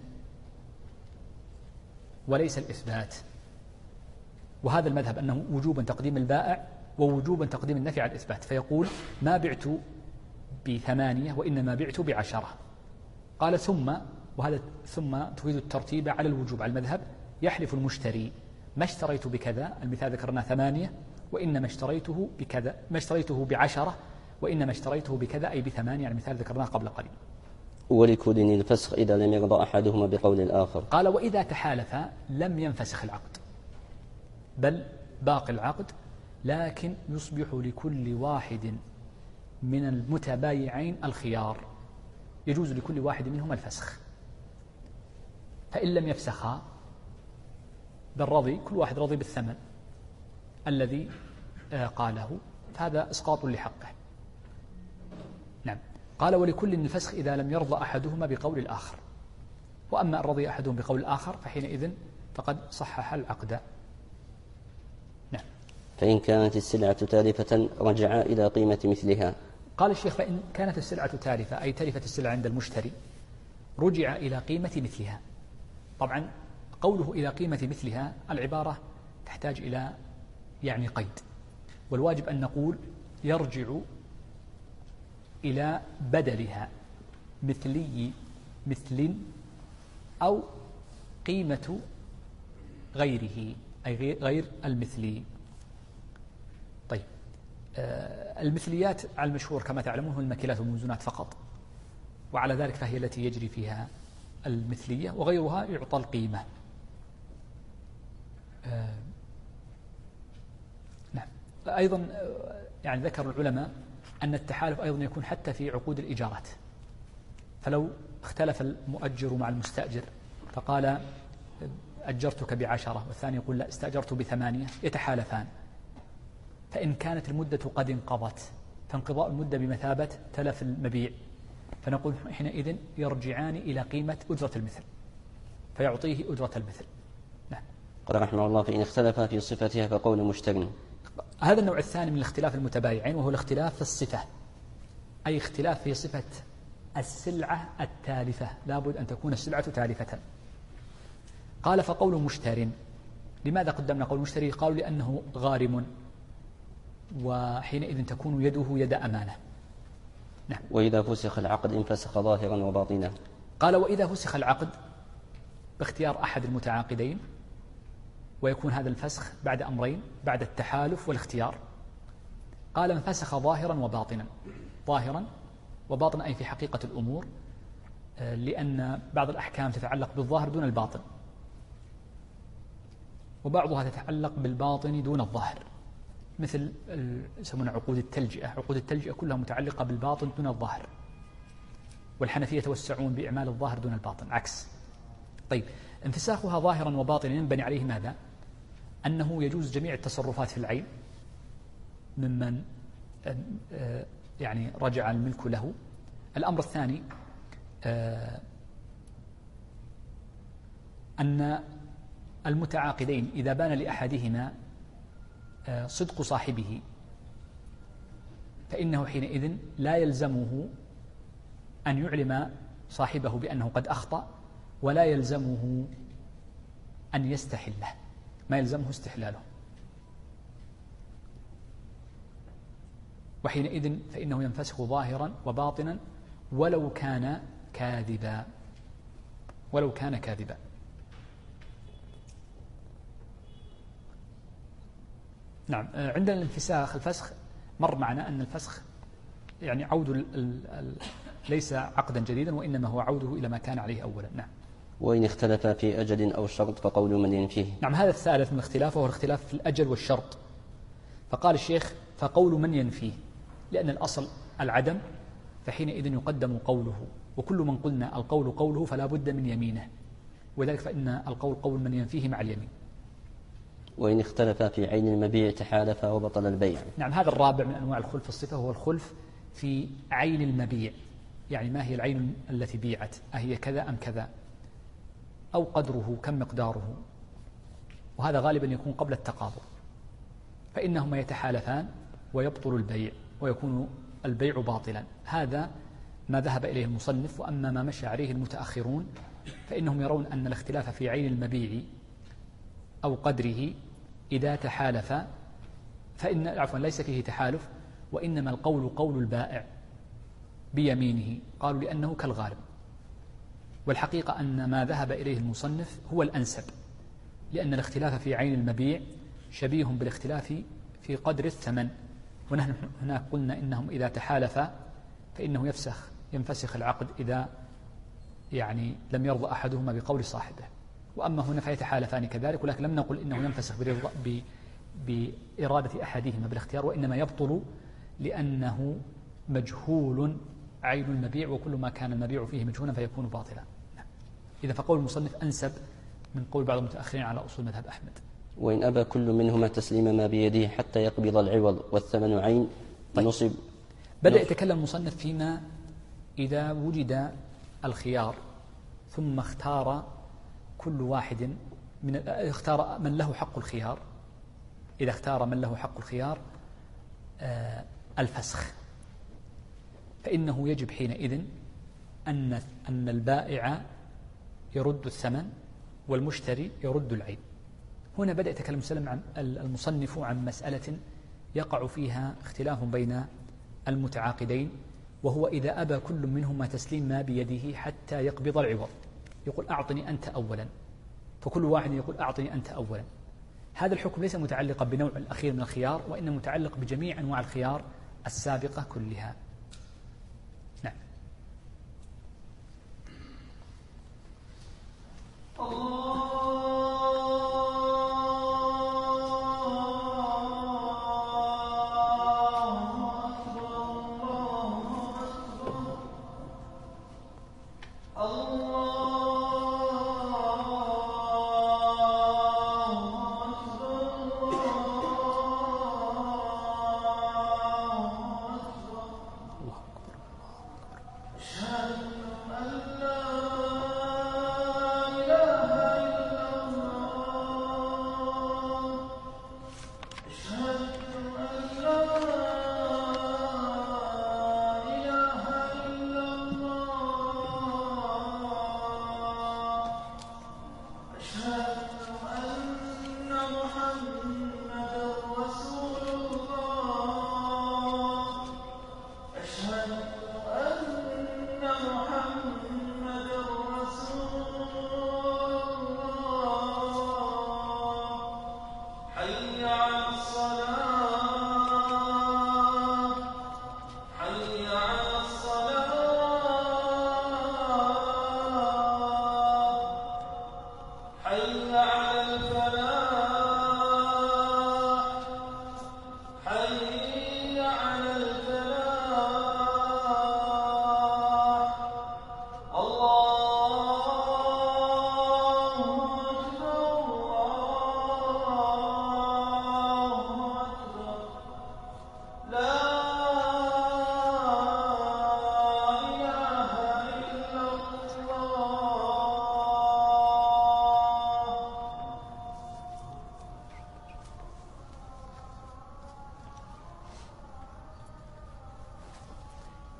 وليس الإثبات. وهذا المذهب أنه وجوبا تقديم البائع ووجوبا تقديم النفي على الإثبات، فيقول ما بعت ب8 وإنما بعت ب10. قال ثم، وهذا ثم تفيد الترتيب على الوجوب على المذهب، يحلف المشتري ما اشتريت بكذا، المثال ذكرنا 8 وإنما اشتريته بكذا، ما اشتريته ب10 وإنما اشتريته بكذا أي ب8، يعني المثال ذكرناه قبل قليل. ولكل الفسخ إذا لم يرضى أحدهما بقول الآخر. قال وإذا تحالفا لم ينفسخ العقد، بل باقي العقد، لكن يصبح لكل واحد من المتبايعين الخيار، يجوز لكل واحد منهما الفسخ. فإن لم يفسخا بل رضي، كل واحد رضي بالثمن الذي قاله، فهذا إسقاط لحقه. نعم. قال ولكل الفسخ إذا لم يرضى أحدهما بقول الآخر، وأما أن رضي أحدهم بقول الآخر فحينئذ فقد صحح العقد. نعم. فإن كانت السلعة تالفة رجع إلى قيمة مثلها. قال الشيخ فإن كانت السلعة تالفة، أي تلفت السلعة عند المشتري، رجع إلى قيمة مثلها. طبعا قوله إلى قيمة مثلها العبارة تحتاج إلى يعني قيد، والواجب أن نقول يرجع إلى بدلها، مثلي مثل أو قيمة غيره أي غير المثلي. طيب، المثليات على المشهور كما تعلمون المكيلات والموزونات فقط، وعلى ذلك فهي التي يجري فيها المثلية، وغيرها يعطى القيمة. نعم. أيضا يعني ذكر العلماء أن التحالف أيضا يكون حتى في عقود الإجارات، فلو اختلف المؤجر مع المستأجر فقال أجرتك ب10 والثاني يقول لا استأجرت ب8، يتحالفان. فإن كانت المدة قد انقضت، فانقضاء المدة بمثابة تلف المبيع، فنقول حينئذ يرجعان إلى قيمة أجرة المثل، فيعطيه أجرة المثل. نعم. قال رحمه الله فإن اختلف في صفتها فقول مشتري. هذا النوع الثاني من الاختلاف المتبايعين، وهو الاختلاف في الصفة، أي اختلاف في صفة السلعة التالفة، لابد أن تكون السلعة تالفة. قال فقول مشتر. لماذا قدمنا قول مشتري؟ قالوا لأنه غارم، وحينئذ تكون يده يد أمانة. نعم. وإذا فسخ العقد انفسخ ظاهرا وباطنا. قال وإذا فسخ العقد باختيار أحد المتعاقدين، ويكون هذا الفسخ بعد أمرين، بعد التحالف والاختيار. قال انفسخ ظاهرا وباطنا. ظاهرا وباطنا أي في حقيقة الأمور، لأن بعض الأحكام تتعلق بالظاهر دون الباطن، وبعضها تتعلق بالباطن دون الظاهر، مثل يسمونها عقود التلجئة. عقود التلجئة كلها متعلقة بالباطن دون الظاهر، والحنفية يتوسعون بإعمال الظاهر دون الباطن عكس. طيب، انفساخها ظاهرا وباطنا ينبني عليه ماذا؟ أنه يجوز جميع التصرفات في العين ممن يعني رجع الملك له. الأمر الثاني أن المتعاقدين إذا بان لأحدهما صدق صاحبه فإنه حينئذ لا يلزمه أن يعلم صاحبه بأنه قد أخطأ، ولا يلزمه أن يستحله، ما يلزمه استحلاله، وحينئذ فإنه ينفسخ ظاهرا وباطنا ولو كان كاذبا. نعم. عندنا الانفساخ الفسخ مر معنا أن الفسخ يعني عود ليس عقدا جديدا، وإنما هو عوده إلى ما كان عليه أولا. نعم. وإن اختلف في أجل أو شرط فقول من ينفيه. نعم، هذا الثالث من الاختلاف وهو الاختلاف في الأجل والشرط. فقال الشيخ فقول من ينفيه، لأن الأصل العدم، فحينئذ يقدم قوله، وكل من قلنا القول قوله فلا بد من يمينه، وذلك فإن القول قول من ينفيه مع اليمين. وإن اختلف في عين المبيع تحالف وبطل البيع. نعم، هذا الرابع من أنواع الخلف الصفة، هو الخلف في عين المبيع، يعني ما هي العين التي بيعت، أهي كذا أم كذا، أو قدره كم مقداره، وهذا غالبا يكون قبل التقابض، فإنهما يتحالفان ويبطل البيع ويكون البيع باطلا. هذا ما ذهب إليه المصنف. وأما ما مشى عليه المتأخرون فإنهم يرون أن الاختلاف في عين المبيع أو قدره إذا تحالف فإن عفوا ليس فيه تحالف، وإنما القول قول البائع بيمينه، قالوا لأنه كالغالب. والحقيقة أن ما ذهب إليه المصنف هو الأنسب، لأن الاختلاف في عين المبيع شبيه بالاختلاف في قدر الثمن، ونحن هناك قلنا إنهم إذا تحالفا فإنه ينفسخ العقد إذا يعني لم يرضى أحدهما بقول صاحبه. وأما هنا فيتحالفان كذلك، ولكن لم نقل إنه ينفسخ بإرادة أحدهما بالاختيار، وإنما يبطل لأنه مجهول عين المبيع، وكل ما كان المبيع فيه مجهولا فيكون باطلا. إذا فقول المصنف أنسب من قول بعض المتأخرين على أصول مذهب أحمد. وإن أبى كل منهما تسليم ما بيده حتى يقبض العوض والثمن عين نصب. بدأ يتكلم المصنف فيما إذا وجد الخيار ثم اختار كل واحد اختار من له حق الخيار. إذا اختار من له حق الخيار الفسخ، فإنه يجب حينئذ أن البائع يرد الثمن والمشتري يرد العين. هنا بدأ يتكلم المصنف عن مسألة يقع فيها اختلاف بين المتعاقدين، وهو إذا أبى كل منهما تسليم ما بيده حتى يقبض العوض، يقول أعطني أنت أولا، فكل واحد يقول أعطني أنت أولا. هذا الحكم ليس متعلقا بنوع الأخير من الخيار، وإنما متعلق بجميع أنواع الخيار السابقة كلها. نعم.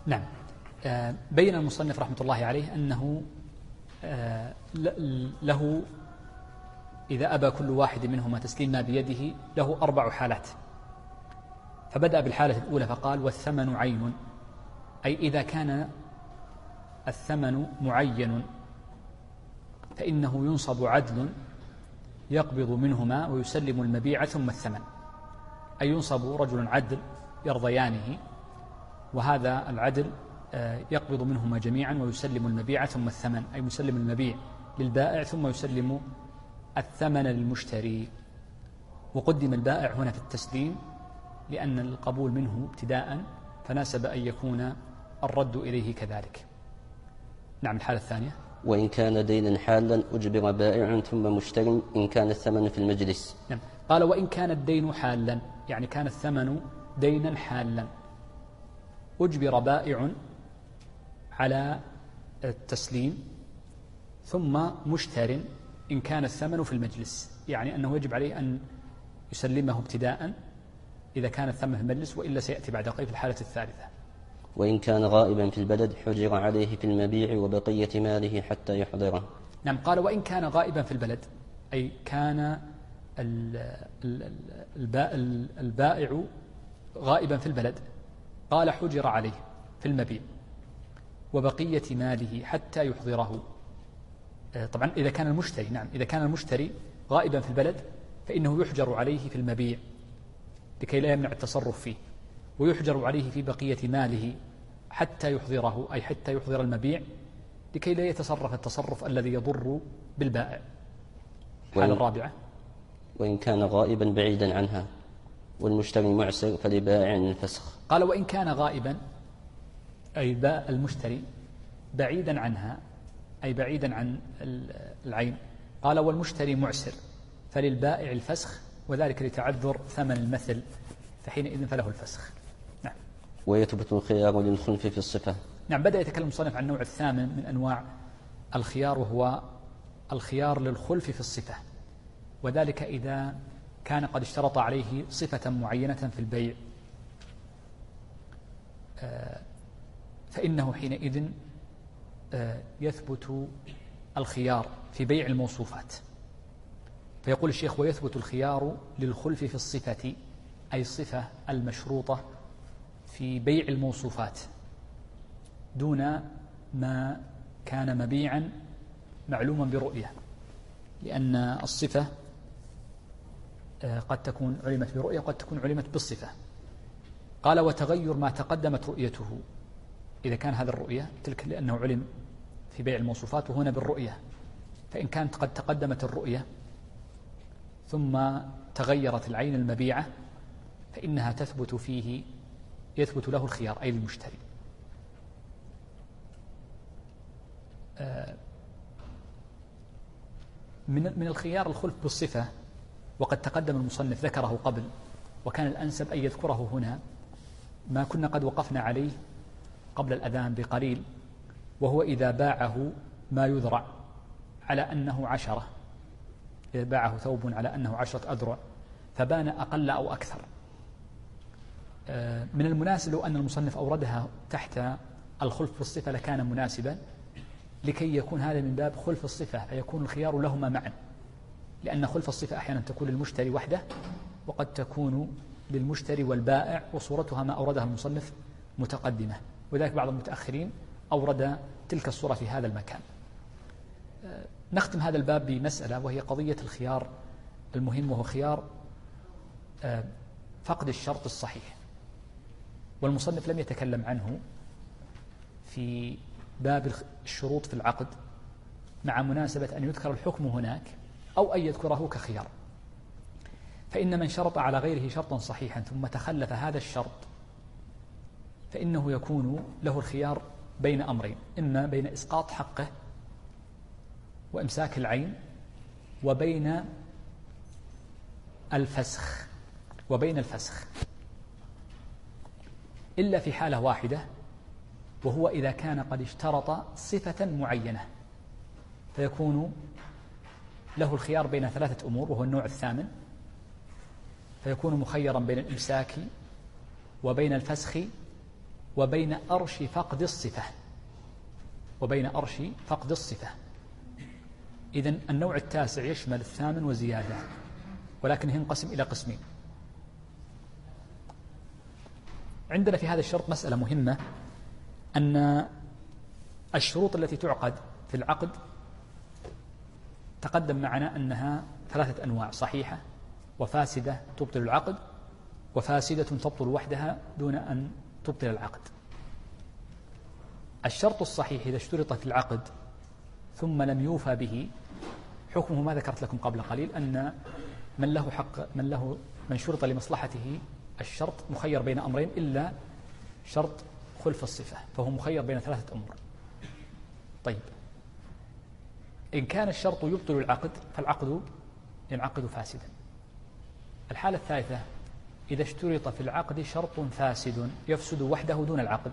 نعم. بين المصنف رحمة الله عليه أنه له إذا أبى كل واحد منهما تسليم ما بيده له 4 حالات. فبدأ بالحالة الأولى فقال: والثمن عين، أي إذا كان الثمن معين فإنه ينصب عدل يقبض منهما ويسلم المبيع ثم الثمن، أي ينصب رجل عدل يرضيانه، وهذا العدل يقبض منهما جميعا ويسلم المبيع ثم الثمن، أي يسلم المبيع للبائع ثم يسلم الثمن للمشتري. وقدم البائع هنا في التسليم لأن القبول منه ابتداء، فناسب أن يكون الرد إليه كذلك. نعم. الحالة الثانية: وإن كان دينا حالا أجبر بائع ثم مشتري إن كان الثمن في المجلس. نعم. قال: وإن كان الدين حالا، يعني كان الثمن دينا حالا، أجبر بائع على التسليم ثم مشتر إن كان الثمن في المجلس، يعني أنه يجب عليه أن يسلمه ابتداء إذا كان الثمن في المجلس، وإلا سيأتي بعد قليل في الحالة الثالثة. وإن كان غائبا في البلد حجر عليه في المبيع وبقية ماله حتى يحضره. نعم. قال: وإن كان غائبا في البلد، أي كان البائع غائبا في البلد، قال: حجر عليه في المبيع وبقية ماله حتى يحضره. طبعا إذا كان المشتري، نعم، إذا كان المشتري غائبا في البلد فإنه يحجر عليه في المبيع لكي لا يمنع التصرف فيه، ويحجر عليه في بقية ماله حتى يحضره، أي حتى يحضر المبيع لكي لا يتصرف التصرف الذي يضر بالبائع. الحالة الرابعة: وإن كان غائبا بعيدا عنها والمشتري معسر فلبائع الفسخ. قال: وإن كان غائبا، أي المشتري بعيدا عنها، أي بعيدا عن العين. قال: والمشتري معسر فللبائع الفسخ، وذلك لتعذر ثمن المثل، فحينئذ فله الفسخ. نعم. ويثبت الخيار للخلف في الصفة. نعم. بدأ يتكلم المصنف عن النوع الثامن من أنواع الخيار، وهو الخيار للخلف في الصفة، وذلك إذا كان قد اشترط عليه صفة معينة في البيع، فإنه حينئذ يثبت الخيار في بيع الموصوفات. فيقول الشيخ: ويثبت الخيار للخلف في الصفة، أي الصفة المشروطة في بيع الموصوفات دون ما كان مبيعا معلوما برؤية، لأن الصفة قد تكون علمت برؤية وقد تكون علمت بالصفة. قال: وتغير ما تقدمت رؤيته، إذا كان هذا الرؤية تلك لأنه علم في بيع الموصوفات وهنا بالرؤية، فإن كانت قد تقدمت الرؤية ثم تغيرت العين المبيعة فإنها تثبت فيه، يثبت له الخيار، أي المشتري. من الخيار الخلف بالصفة، وقد تقدم المصنف ذكره قبل، وكان الأنسب أن يذكره هنا، ما كنا قد وقفنا عليه قبل الأذان بقليل، وهو إذا باعه ما يذرع على أنه 10، إذا باعه ثوب على أنه 10 أذرع فبان أقل أو أكثر. من المناسب لو أن المصنف أوردها تحت الخلف بالصفة لكان مناسبا، لكي يكون هذا من باب خلف الصفة، فيكون الخيار لهما معا، لأن خلف الصفة أحيانا تكون للمشتري وحده وقد تكون للمشتري والبائع، وصورتها ما أوردها المصنف متقدمة، وذلك بعض المتأخرين أورد تلك الصورة في هذا المكان. نختم هذا الباب بمسألة، وهي قضية الخيار المهم، وهو خيار فقد الشرط الصحيح، والمصنف لم يتكلم عنه في باب الشروط في العقد، مع مناسبة أن يذكر الحكم هناك أو أن يذكره كخيار. فإن من شرط على غيره شرطا صحيحا ثم تخلف هذا الشرط فإنه يكون له الخيار بين أمرين، إما بين إسقاط حقه وإمساك العين، وبين الفسخ إلا في حالة واحدة، وهو إذا كان قد اشترط صفة معينة، فيكون له الخيار بين 3 أمور، وهو النوع الثامن، فيكون مخيرا بين الإمساك وبين الفسخ وبين أرش فقد الصفة، وبين أرش فقد الصفة. إذن النوع التاسع يشمل الثامن وزيادة، ولكنه ينقسم إلى قسمين. عندنا في هذا الشرط مسألة مهمة، أن الشروط التي تعقد في العقد تقدم معنا أنها 3 أنواع: صحيحة، وفاسدة تبطل العقد، وفاسدة تبطل وحدها دون أن تبطل العقد. الشرط الصحيح إذا اشترط في العقد ثم لم يوفى به، حكمه ما ذكرت لكم قبل قليل، أن من له حق من شرط لمصلحته الشرط مخير بين أمرين إلا شرط خلف الصفة، فهو مخير بين 3 أمور. طيب، إن كان الشرط يبطل العقد فالعقد ينعقد فاسدا. الحالة الثالثة إذا اشترط في العقد شرط فاسد يفسد وحده دون العقد،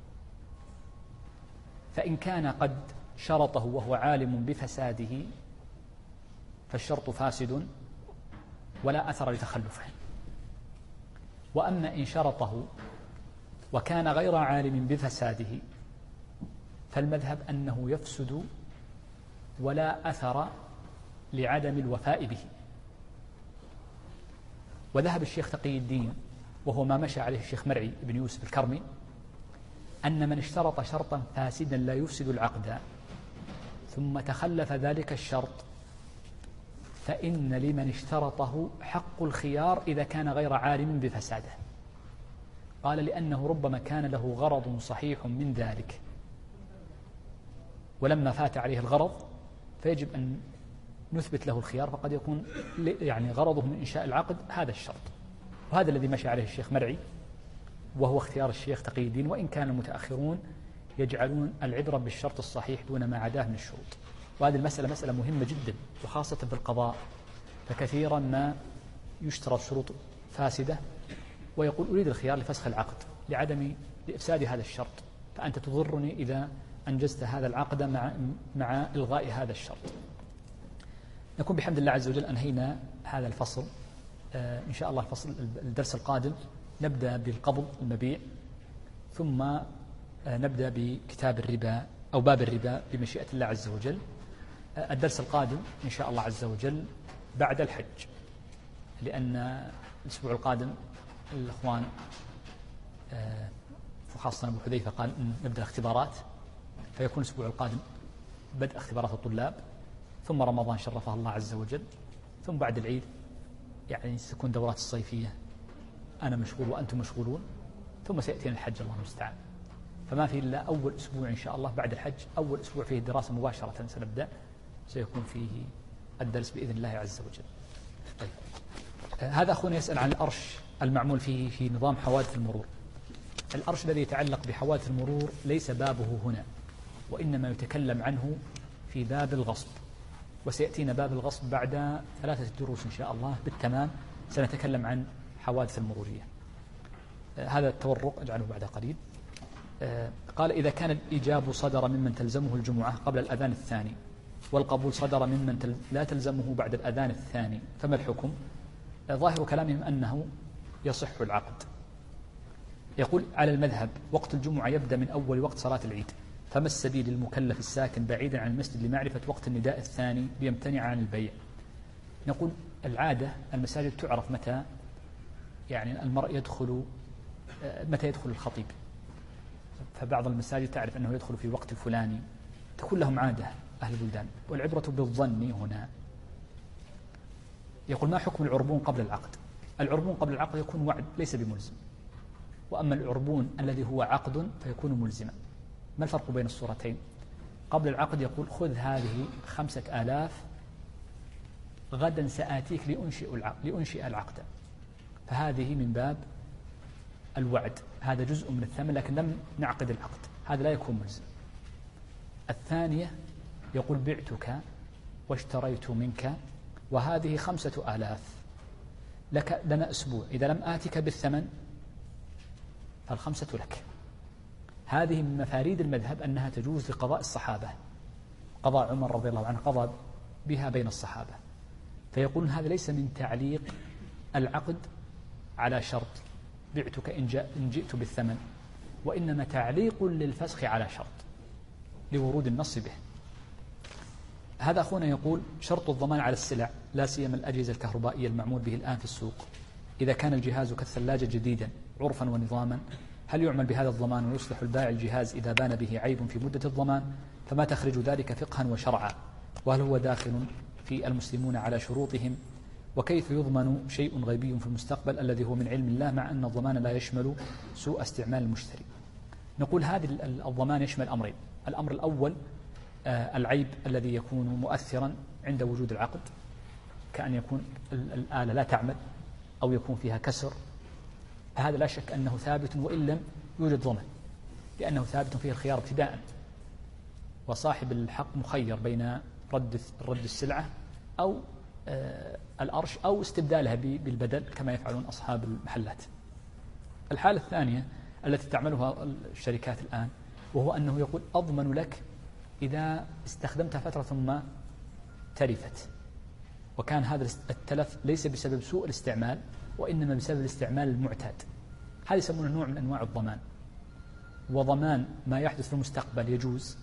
فإن كان قد شرطه وهو عالم بفساده فالشرط فاسد ولا أثر لتخلفه. وأما إن شرطه وكان غير عالم بفساده فالمذهب أنه يفسد ولا أثر لعدم الوفاء به. وذهب الشيخ تقي الدين، وهو ما مشى عليه الشيخ مرعي بن يوسف الكرمي، أن من اشترط شرطا فاسدا لا يفسد العقد ثم تخلف ذلك الشرط فإن لمن اشترطه حق الخيار إذا كان غير عالم بفساده. قال لأنه ربما كان له غرض صحيح من ذلك، ولما فات عليه الغرض فيجب أن نثبت له الخيار، فقد يكون غرضه من إنشاء العقد هذا الشرط. وهذا الذي مشى عليه الشيخ مرعي، وهو اختيار الشيخ تقي الدين، وإن كان المتأخرون يجعلون العبرة بالشرط الصحيح دون ما عداه من الشروط. وهذه المسألة مسألة مهمة جدا، وخاصة في القضاء، فكثيرا ما يشترط شروط فاسدة ويقول أريد الخيار لفسخ العقد لإفساد هذا الشرط، فأنت تضرني إذا أنجزت هذا العقد مع إلغاء هذا الشرط. نكون بحمد الله عز وجل أنهينا هذا الفصل. إن شاء الله الدرس القادم نبدأ بالقبض المبيع، ثم نبدأ بكتاب الربا أو باب الربا بمشيئة الله عز وجل. الدرس القادم إن شاء الله عز وجل بعد الحج، لأن الأسبوع القادم الأخوان وخاصة أبو حذيفة قال نبدأ اختبارات، فيكون الأسبوع القادم بدء اختبارات الطلاب، ثم رمضان شرفه الله عز وجل، ثم بعد العيد ستكون دورات الصيفية، أنا مشغول وأنتم مشغولون، ثم سيأتينا الحج الله المستعان. فما في إلا أول أسبوع إن شاء الله بعد الحج، أول أسبوع فيه الدراسة مباشرة سنبدأ، سيكون فيه الدرس بإذن الله عز وجل. طيب، هذا أخونا يسأل عن الأرش المعمول فيه في نظام حوادث المرور. الأرش الذي يتعلق بحوادث المرور ليس بابه هنا، وإنما يتكلم عنه في باب الغصب، وسيأتينا باب الغصب بعد 3 دروس إن شاء الله بالتمام، سنتكلم عن حوادث المرورية. هذا التورق اجعله بعد قليل. قال إذا كان الإيجاب صدر ممن تلزمه الجمعة قبل الأذان الثاني، والقبول صدر ممن لا تلزمه بعد الأذان الثاني، فما الحكم؟ ظاهر كلامهم أنه يصح العقد. يقول على المذهب وقت الجمعة يبدأ من أول وقت صلاة العيد، فما السبيل للمكلف الساكن بعيدا عن المسجد لمعرفة وقت النداء الثاني ليمتنع عن البيع؟ نقول العادة المساجد تعرف متى المرء يدخل، متى يدخل الخطيب، فبعض المساجد تعرف أنه يدخل في وقت الفلاني، تكون لهم عادة أهل البلدان، والعبرة بالظن هنا. يقول ما حكم العربون قبل العقد؟ العربون قبل العقد يكون وعد ليس بملزم، وأما العربون الذي هو عقد فيكون ملزما. ما الفرق بين الصورتين؟ قبل العقد يقول خذ هذه 5000 غدا سآتيك لأنشئ العقد، فهذه من باب الوعد، هذا جزء من الثمن لكن لم نعقد العقد، هذا لا يكون ملزم. الثانية يقول بعتك واشتريت منك وهذه 5000 لنا أسبوع، إذا لم آتك بالثمن فال5 لك. هذه من مفاريد المذهب أنها تجوز لقضاء الصحابة، قضاء عمر رضي الله عنه قضى بها بين الصحابة، فيقول هذا ليس من تعليق العقد على شرط بعتك إن جئت بالثمن، وإنما تعليق للفسخ على شرط لورود النص به. هذا أخونا يقول: شرط الضمان على السلع لا سيما الأجهزة الكهربائية المعمول به الآن في السوق، إذا كان الجهاز كالثلاجة جديدا عرفا ونظاما، هل يعمل بهذا الضمان ويصلح البائع الجهاز إذا بان به عيب في مدة الضمان؟ فما تخرج ذلك فقها وشرعا؟ وهل هو داخل في المسلمون على شروطهم؟ وكيف يضمن شيء غيبي في المستقبل الذي هو من علم الله، مع أن الضمان لا يشمل سوء استعمال المشتري؟ نقول هذا الضمان يشمل أمرين: الأمر الأول العيب الذي يكون مؤثرا عند وجود العقد، كأن يكون الآلة لا تعمل أو يكون فيها كسر، هذا لا شك أنه ثابت وإن لم يوجد ضمان، لأنه ثابت فيه الخيار ابتداء، وصاحب الحق مخير بين رد السلعة أو الأرش أو استبدالها بالبدل كما يفعلون أصحاب المحلات. الحالة الثانية التي تعملها الشركات الآن، وهو أنه يقول: أضمن لك إذا استخدمتها فترة ثم تلفت، وكان هذا التلف ليس بسبب سوء الاستعمال وإنما بسبب الاستعمال المعتاد. هذا يسمونه نوع من أنواع الضمان. وضمان ما يحدث في المستقبل يجوز،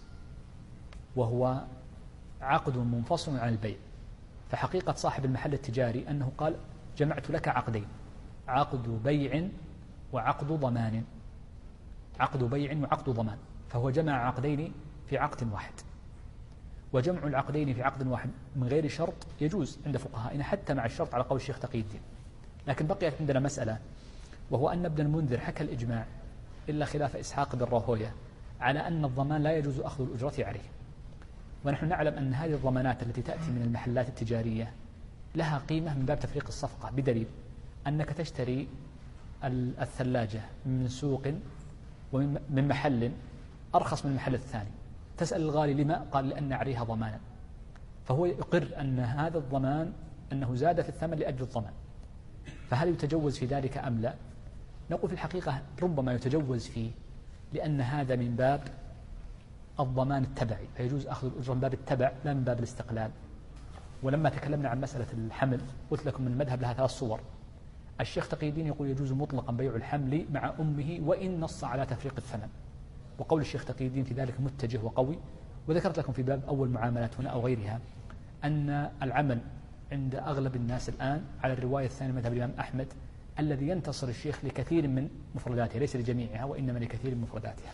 وهو عقد منفصل عن البيع. فحقيقة صاحب المحل التجاري أنه قال: جمعت لك عقدين، عقد بيع وعقد ضمان، عقد بيع وعقد ضمان، فهو جمع عقدين في عقد واحد. وجمع العقدين في عقد واحد من غير شرط يجوز عند فقهائنا حتى مع الشرط على قول الشيخ تقي الدين. لكن بقيت عندنا مسألة، وهو أن ابن المنذر حكى الإجماع إلا خلاف إسحاق بن راهويه على أن الضمان لا يجوز أخذ الأجرة عليه. ونحن نعلم أن هذه الضمانات التي تأتي من المحلات التجارية لها قيمة من باب تفريق الصفقة، بدليل أنك تشتري الثلاجة من سوق ومن محل أرخص من المحل الثاني، تسأل الغالي لما؟ قال: لأن عليها ضمانا. فهو يقر أن هذا الضمان أنه زاد في الثمن لأجل الضمان. فهل يتجوز في ذلك أم لا؟ نقول في الحقيقة ربما يتجوز فيه، لأن هذا من باب الضمان التبعي، فيجوز أخذ الأجرة من باب التبع لا من باب الاستقلال. ولما تكلمنا عن مسألة الحمل قلت لكم من المذهب لها 3 صور. الشيخ تقي الدين يقول: يجوز مطلقا بيع الحمل مع أمه وإن نص على تفريق الثمن، وقول الشيخ تقي الدين في ذلك متجه وقوي. وذكرت لكم في باب أول معاملات هنا أو غيرها أن العمل عند أغلب الناس الآن على الرواية الثانية مذهب الإمام أحمد، الذي ينتصر الشيخ لكثير من مفرداتها، ليس لجميعها وإنما لكثير من مفرداتها.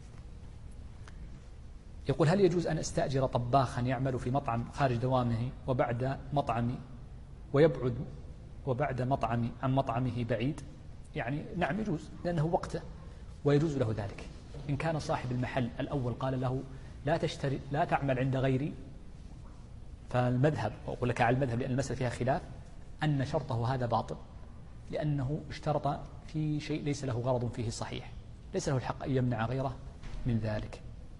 يقول: هل يجوز أن أستأجر طباخا يعمل في مطعم خارج دوامه وبعد مطعمي عن مطعمه بعيد؟ يعني نعم يجوز، لأنه وقته ويجوز له ذلك. إن كان صاحب المحل الأول قال له: لا تعمل عند غيري، فالمذهب، وأقول لك على المذهب لأن المسألة فيها خلاف، أن شرطه هذا باطل، لأنه اشترط في شيء ليس له غرض فيه صحيح، ليس له الحق أن يمنع غيره من ذلك.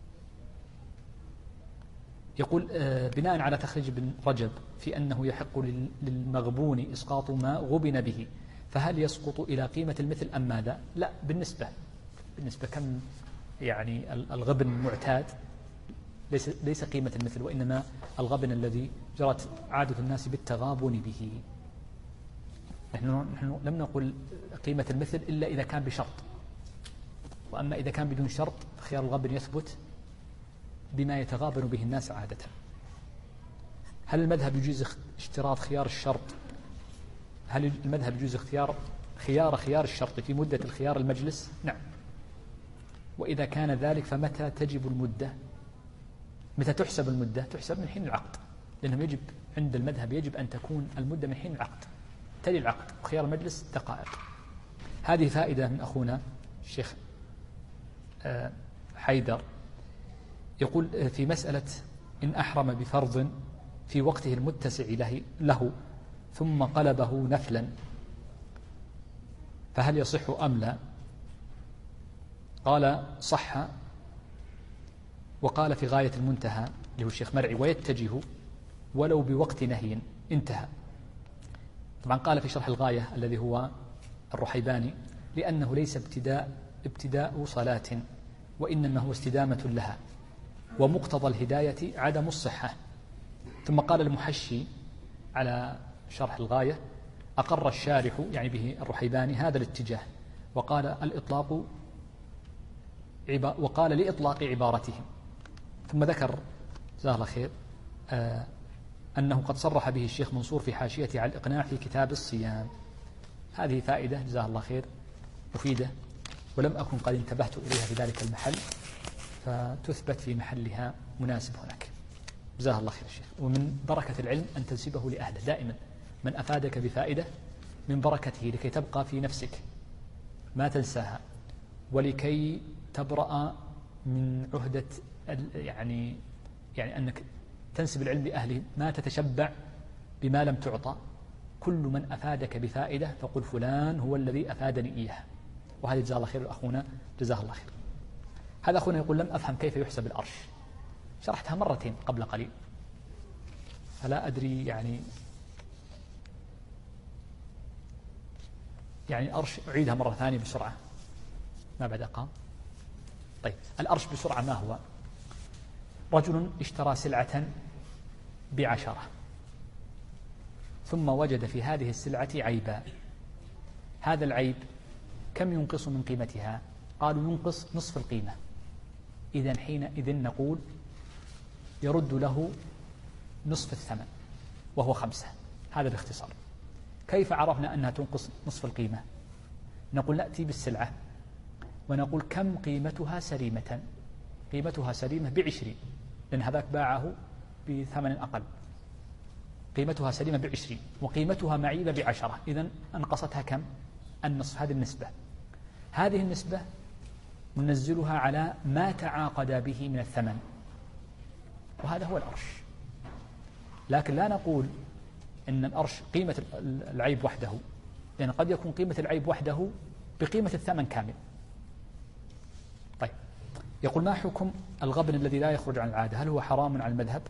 يقول: بناء على تخريج ابن رجب في أنه يحق للمغبون إسقاط ما غبن به، فهل يسقط إلى قيمة المثل أم ماذا؟ لا، بالنسبة كم يعني الغبن المعتاد ليس قيمة المثل، وإنما الغبن الذي جرت عادة الناس بالتغابن به. نحن لم نقل قيمة المثل إلا إذا كان بشرط، وأما إذا كان بدون شرط خيار الغبن يثبت بما يتغابن به الناس عادة. هل المذهب يجوز اشتراط خيار الشرط؟ هل المذهب يجوز خيار الشرط في مدة الخيار المجلس؟ نعم. وإذا كان ذلك فمتى تجب المدة؟ متى تحسب المدة؟ تحسب من حين العقد، لأنهم يجب عند المذهب يجب أن تكون المدة من حين العقد، تلي العقد، وخيار المجلس دقائق. هذه فائدة من أخونا الشيخ حيدر. يقول: في مسألة إن أحرم بفرض في وقته المتسع له ثم قلبه نفلا، فهل يصح أم لا؟ قال: صح. وقال في غاية المنتهى اللي هو الشيخ مرعي: ويتجه ولو بوقت نهي انتهى. طبعا قال في شرح الغاية الذي هو الرحيباني: لأنه ليس ابتداء صلاة، وإنما هو استدامة لها، ومقتضى الهداية عدم الصحة. ثم قال المحشي على شرح الغاية: أقر الشارح يعني به الرحيباني هذا الاتجاه، وقال: الإطلاق وقال لإطلاق عبارتهم. ثم ذكر جزاه الله خير أنه قد صرح به الشيخ منصور في حاشيته على الإقناع في كتاب الصيام. هذه فائدة جزاه الله خير مفيدة، ولم أكن قد انتبهت إليها في ذلك المحل، فتثبت في محلها مناسب هناك. جزاه الله خير الشيخ. ومن بركة العلم أن تنسبه لأهله دائما، من أفادك بفائدة من بركته لكي تبقى في نفسك ما تنساها، ولكي تبرأ من عهدة يعني أنك تنسب العلم لأهله، ما تتشبع بما لم تعطى. كل من أفادك بفائدة فقل فلان هو الذي أفادني إياها. وهذه جزاه الله خير أخونا جزاه الله خير. هذا أخونا يقول لم أفهم كيف يحسب الأرش، شرحتها مرتين قبل قليل، فلا أدري يعني الأرش أعيدها مرة ثانية بسرعة ما بعد أقام. طيب الأرش بسرعة ما هو؟ رجل اشترى سلعة ب10، ثم وجد في هذه السلعة عيبا. هذا العيب كم ينقص من قيمتها؟ قالوا ينقص نصف القيمة. إذن حينئذ نقول يرد له نصف الثمن وهو 5. هذا باختصار. كيف عرفنا أنها تنقص نصف القيمة؟ نقول نأتي بالسلعة ونقول كم قيمتها سليمة. قيمتها سليمة ب20، لأن هذاك باعه بثمن أقل. قيمتها سليمة ب20 وقيمتها معيبة ب10، إذن أنقصتها كم؟ النصف. هذه النسبة. هذه النسبة ننزلها على ما تعاقد به من الثمن، وهذا هو الأرش. لكن لا نقول إن الأرش قيمة العيب وحده، لأن قد يكون قيمة العيب وحده بقيمة الثمن كامل. طيب يقول ما حكم الغبن الذي لا يخرج عن العادة؟ هل هو حرام على المذهب؟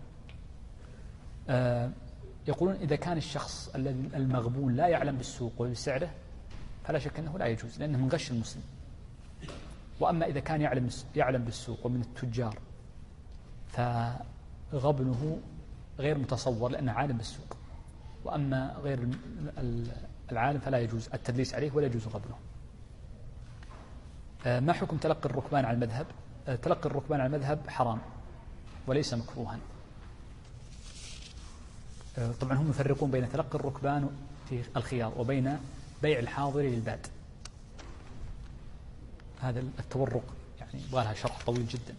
يقولون إذا كان الشخص الذي المغبون لا يعلم بالسوق وبسعره فلا شك أنه لا يجوز، لأنه من غش المسلم. وأما إذا كان يعلم بالسوق ومن التجار فغبنه غير متصور لأنه عالم بالسوق. وأما غير العالم فلا يجوز التدليس عليه ولا يجوز غبنه. ما حكم تلقي الركبان على المذهب؟ تلقي الركبان على المذهب حرام وليس مكروها. طبعا هم يفرقون بين تلقي الركبان في الخيار وبين بيع الحاضر للباد. هذا التورق يعني يبغى لها شرح طويل جدا.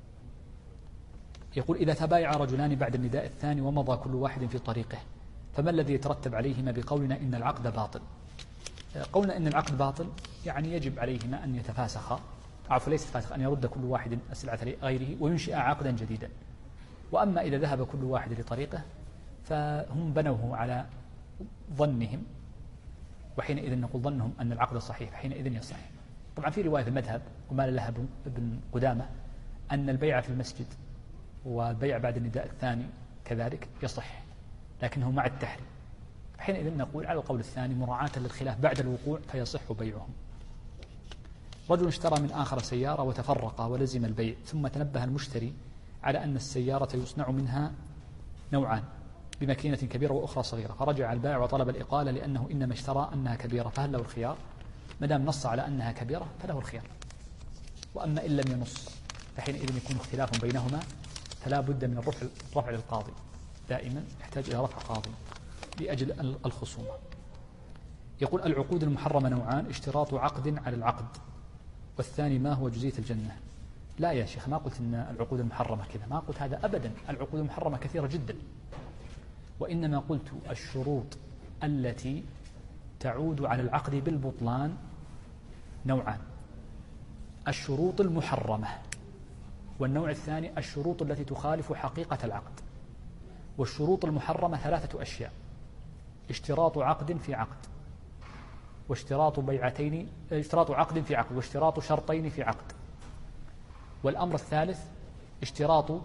يقول إذا تبايع رجلان بعد النداء الثاني ومضى كل واحد في طريقه، فما الذي يترتب عليهما بقولنا إن العقد باطل؟ قولنا إن العقد باطل يعني يجب عليهما أن يتفاسخا، ليس تفاسخ، أن يرد كل واحد السلعة لغيره وينشئ عقدا جديدا. وأما إذا ذهب كل واحد لطريقه فهم بنوه على ظنهم، وحينئذ نقول ظنهم أن العقد صحيح، حينئذ يصح. طبعا في رواية في المذهب وما لها ابن قدامة أن البيع في المسجد والبيع بعد النداء الثاني كذلك يصح، لكنه مع التحريم. حينئذ نقول على القول الثاني مراعاة للخلاف بعد الوقوع فيصح بيعهم. رجل اشترى من آخر سيارة وتفرق ولزم البيع، ثم تنبه المشتري على أن السيارة يصنع منها نوعان، بماكينة كبيرة وأخرى صغيرة، فرجع البائع وطلب الإقالة لأنه إنما اشترى أنها كبيرة، فهل له الخيار؟ ما دام نص على أنها كبيرة فله الخيار. وأما إن لم ينص فحينئذ يكون اختلاف بينهما، فلا بد من الرفع للقاضي، دائما يحتاج إلى رفع قاضي لأجل الخصومة. يقول العقود المحرمة نوعان، اشتراط عقد على العقد، والثاني ما هو جزية الجنة. لا يا شيخ، ما قلت إن العقود المحرمة كذا، ما قلت هذا أبدا. العقود المحرمة كثيرة جدا، وإنما قلت الشروط التي تعود على العقد بالبطلان نوعان: الشروط المحرمة، والنوع الثاني الشروط التي تخالف حقيقة العقد. والشروط المحرمة 3 أشياء: اشتراط عقد في عقد، واشتراط اشتراط عقد في عقد، واشتراط شرطين في عقد. والأمر الثالث اشتراط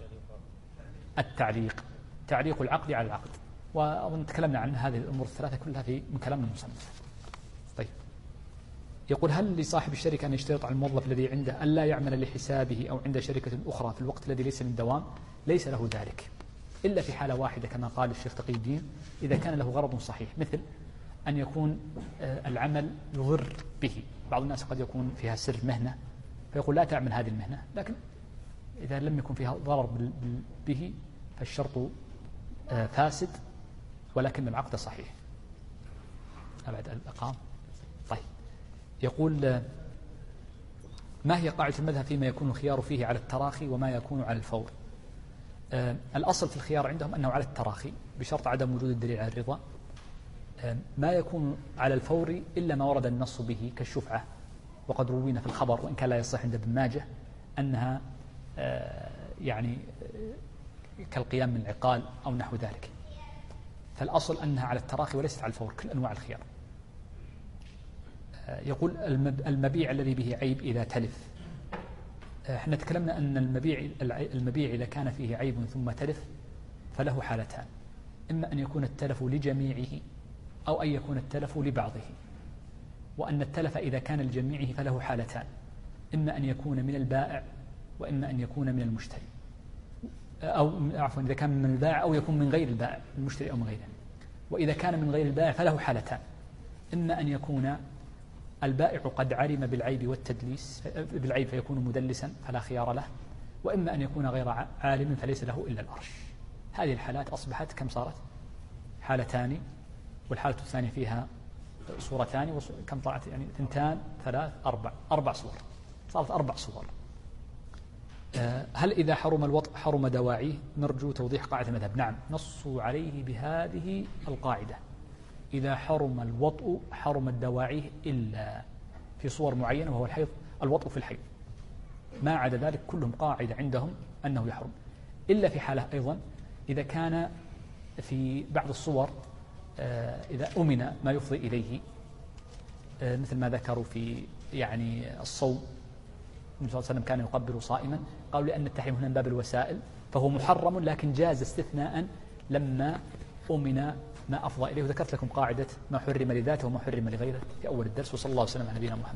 التعليق، تعليق العقد على العقد. وأظن تكلمنا عن هذه الأمور الثلاثة كلها من كلامنا المصنف. طيب يقول هل لصاحب الشركة أن يشترط على الموظف الذي عنده ألا يعمل لحسابه أو عند شركة أخرى في الوقت الذي ليس من دوام؟ ليس له ذلك إلا في حالة واحدة كما قال الشيخ تقي الدين، إذا كان له غرض صحيح، مثل أن يكون العمل يضر به. بعض الناس قد يكون فيها سر مهنة فيقول لا تعمل هذه المهنة، لكن إذا لم يكن فيها ضرر به فالشرط فاسد ولكن العقد صحيح. أبعد الأقام. طيب، يقول ما هي قاعدة المذهب فيما يكون الخيار فيه على التراخي وما يكون على الفور؟ الأصل في الخيار عندهم أنه على التراخي بشرط عدم وجود الدليل على الرضا. ما يكون على الفور إلا ما ورد النص به كالشفعة، وقد روينا في الخبر وإن كان لا يصح عند ابن ماجه أنها يعني كالقيام من العقال أو نحو ذلك. فالأصل أنها على التراخي وليست على الفور كل أنواع الخيار. يقول المبيع الذي به عيب إذا تلف. احنا تكلمنا أن المبيع إذا كان فيه عيب ثم تلف فله حالتان، إما أن يكون التلف لجميعه أو أن يكون التلف لبعضه، وأن التلف إذا كان لجميعه فله حالتان، إما أن يكون من البائع وإما أن يكون من المشتري، أو عفوا إذا كان من البائع أو يكون من غير البائع، المشتري أو من غيره. وإذا كان من غير البائع فله حالتان، إما أن يكون البائع قد علم بالعيب والتدليس بالعيب فيكون مدلسا فلا خيار له، وإما أن يكون غير عالم فليس له إلا الأرش. هذه الحالات أصبحت كم صارت؟ حالتان، والحالة الثانية فيها صورتان، كم طلعت؟ يعني 2 3 4 صور، صارت 4 صور. هل إذا حرم الوطء حرم دواعيه؟ نرجو توضيح قاعدة المذهب. نعم، نصوا عليه بهذه القاعدة: إذا حرم الوطء حرم الدواعيه إلا في صور معينة وهو الحيض، الوطء في الحيض، ما عدا ذلك كلهم قاعدة عندهم أنه يحرم، إلا في حالة أيضا إذا كان في بعض الصور إذا أمن ما يفضي إليه، مثل ما ذكروا في يعني الصوم، النبي صلى الله عليه وسلم كان يقبل صائما، قالوا لأن التحريم هنا من باب الوسائل فهو محرم، لكن جاز استثناء لما أمن ما أفضى إليه. وذكرت لكم قاعدة ما حرم لذاته وما حرم لغيره في أول الدرس. وصلى الله وسلم على نبينا محمد.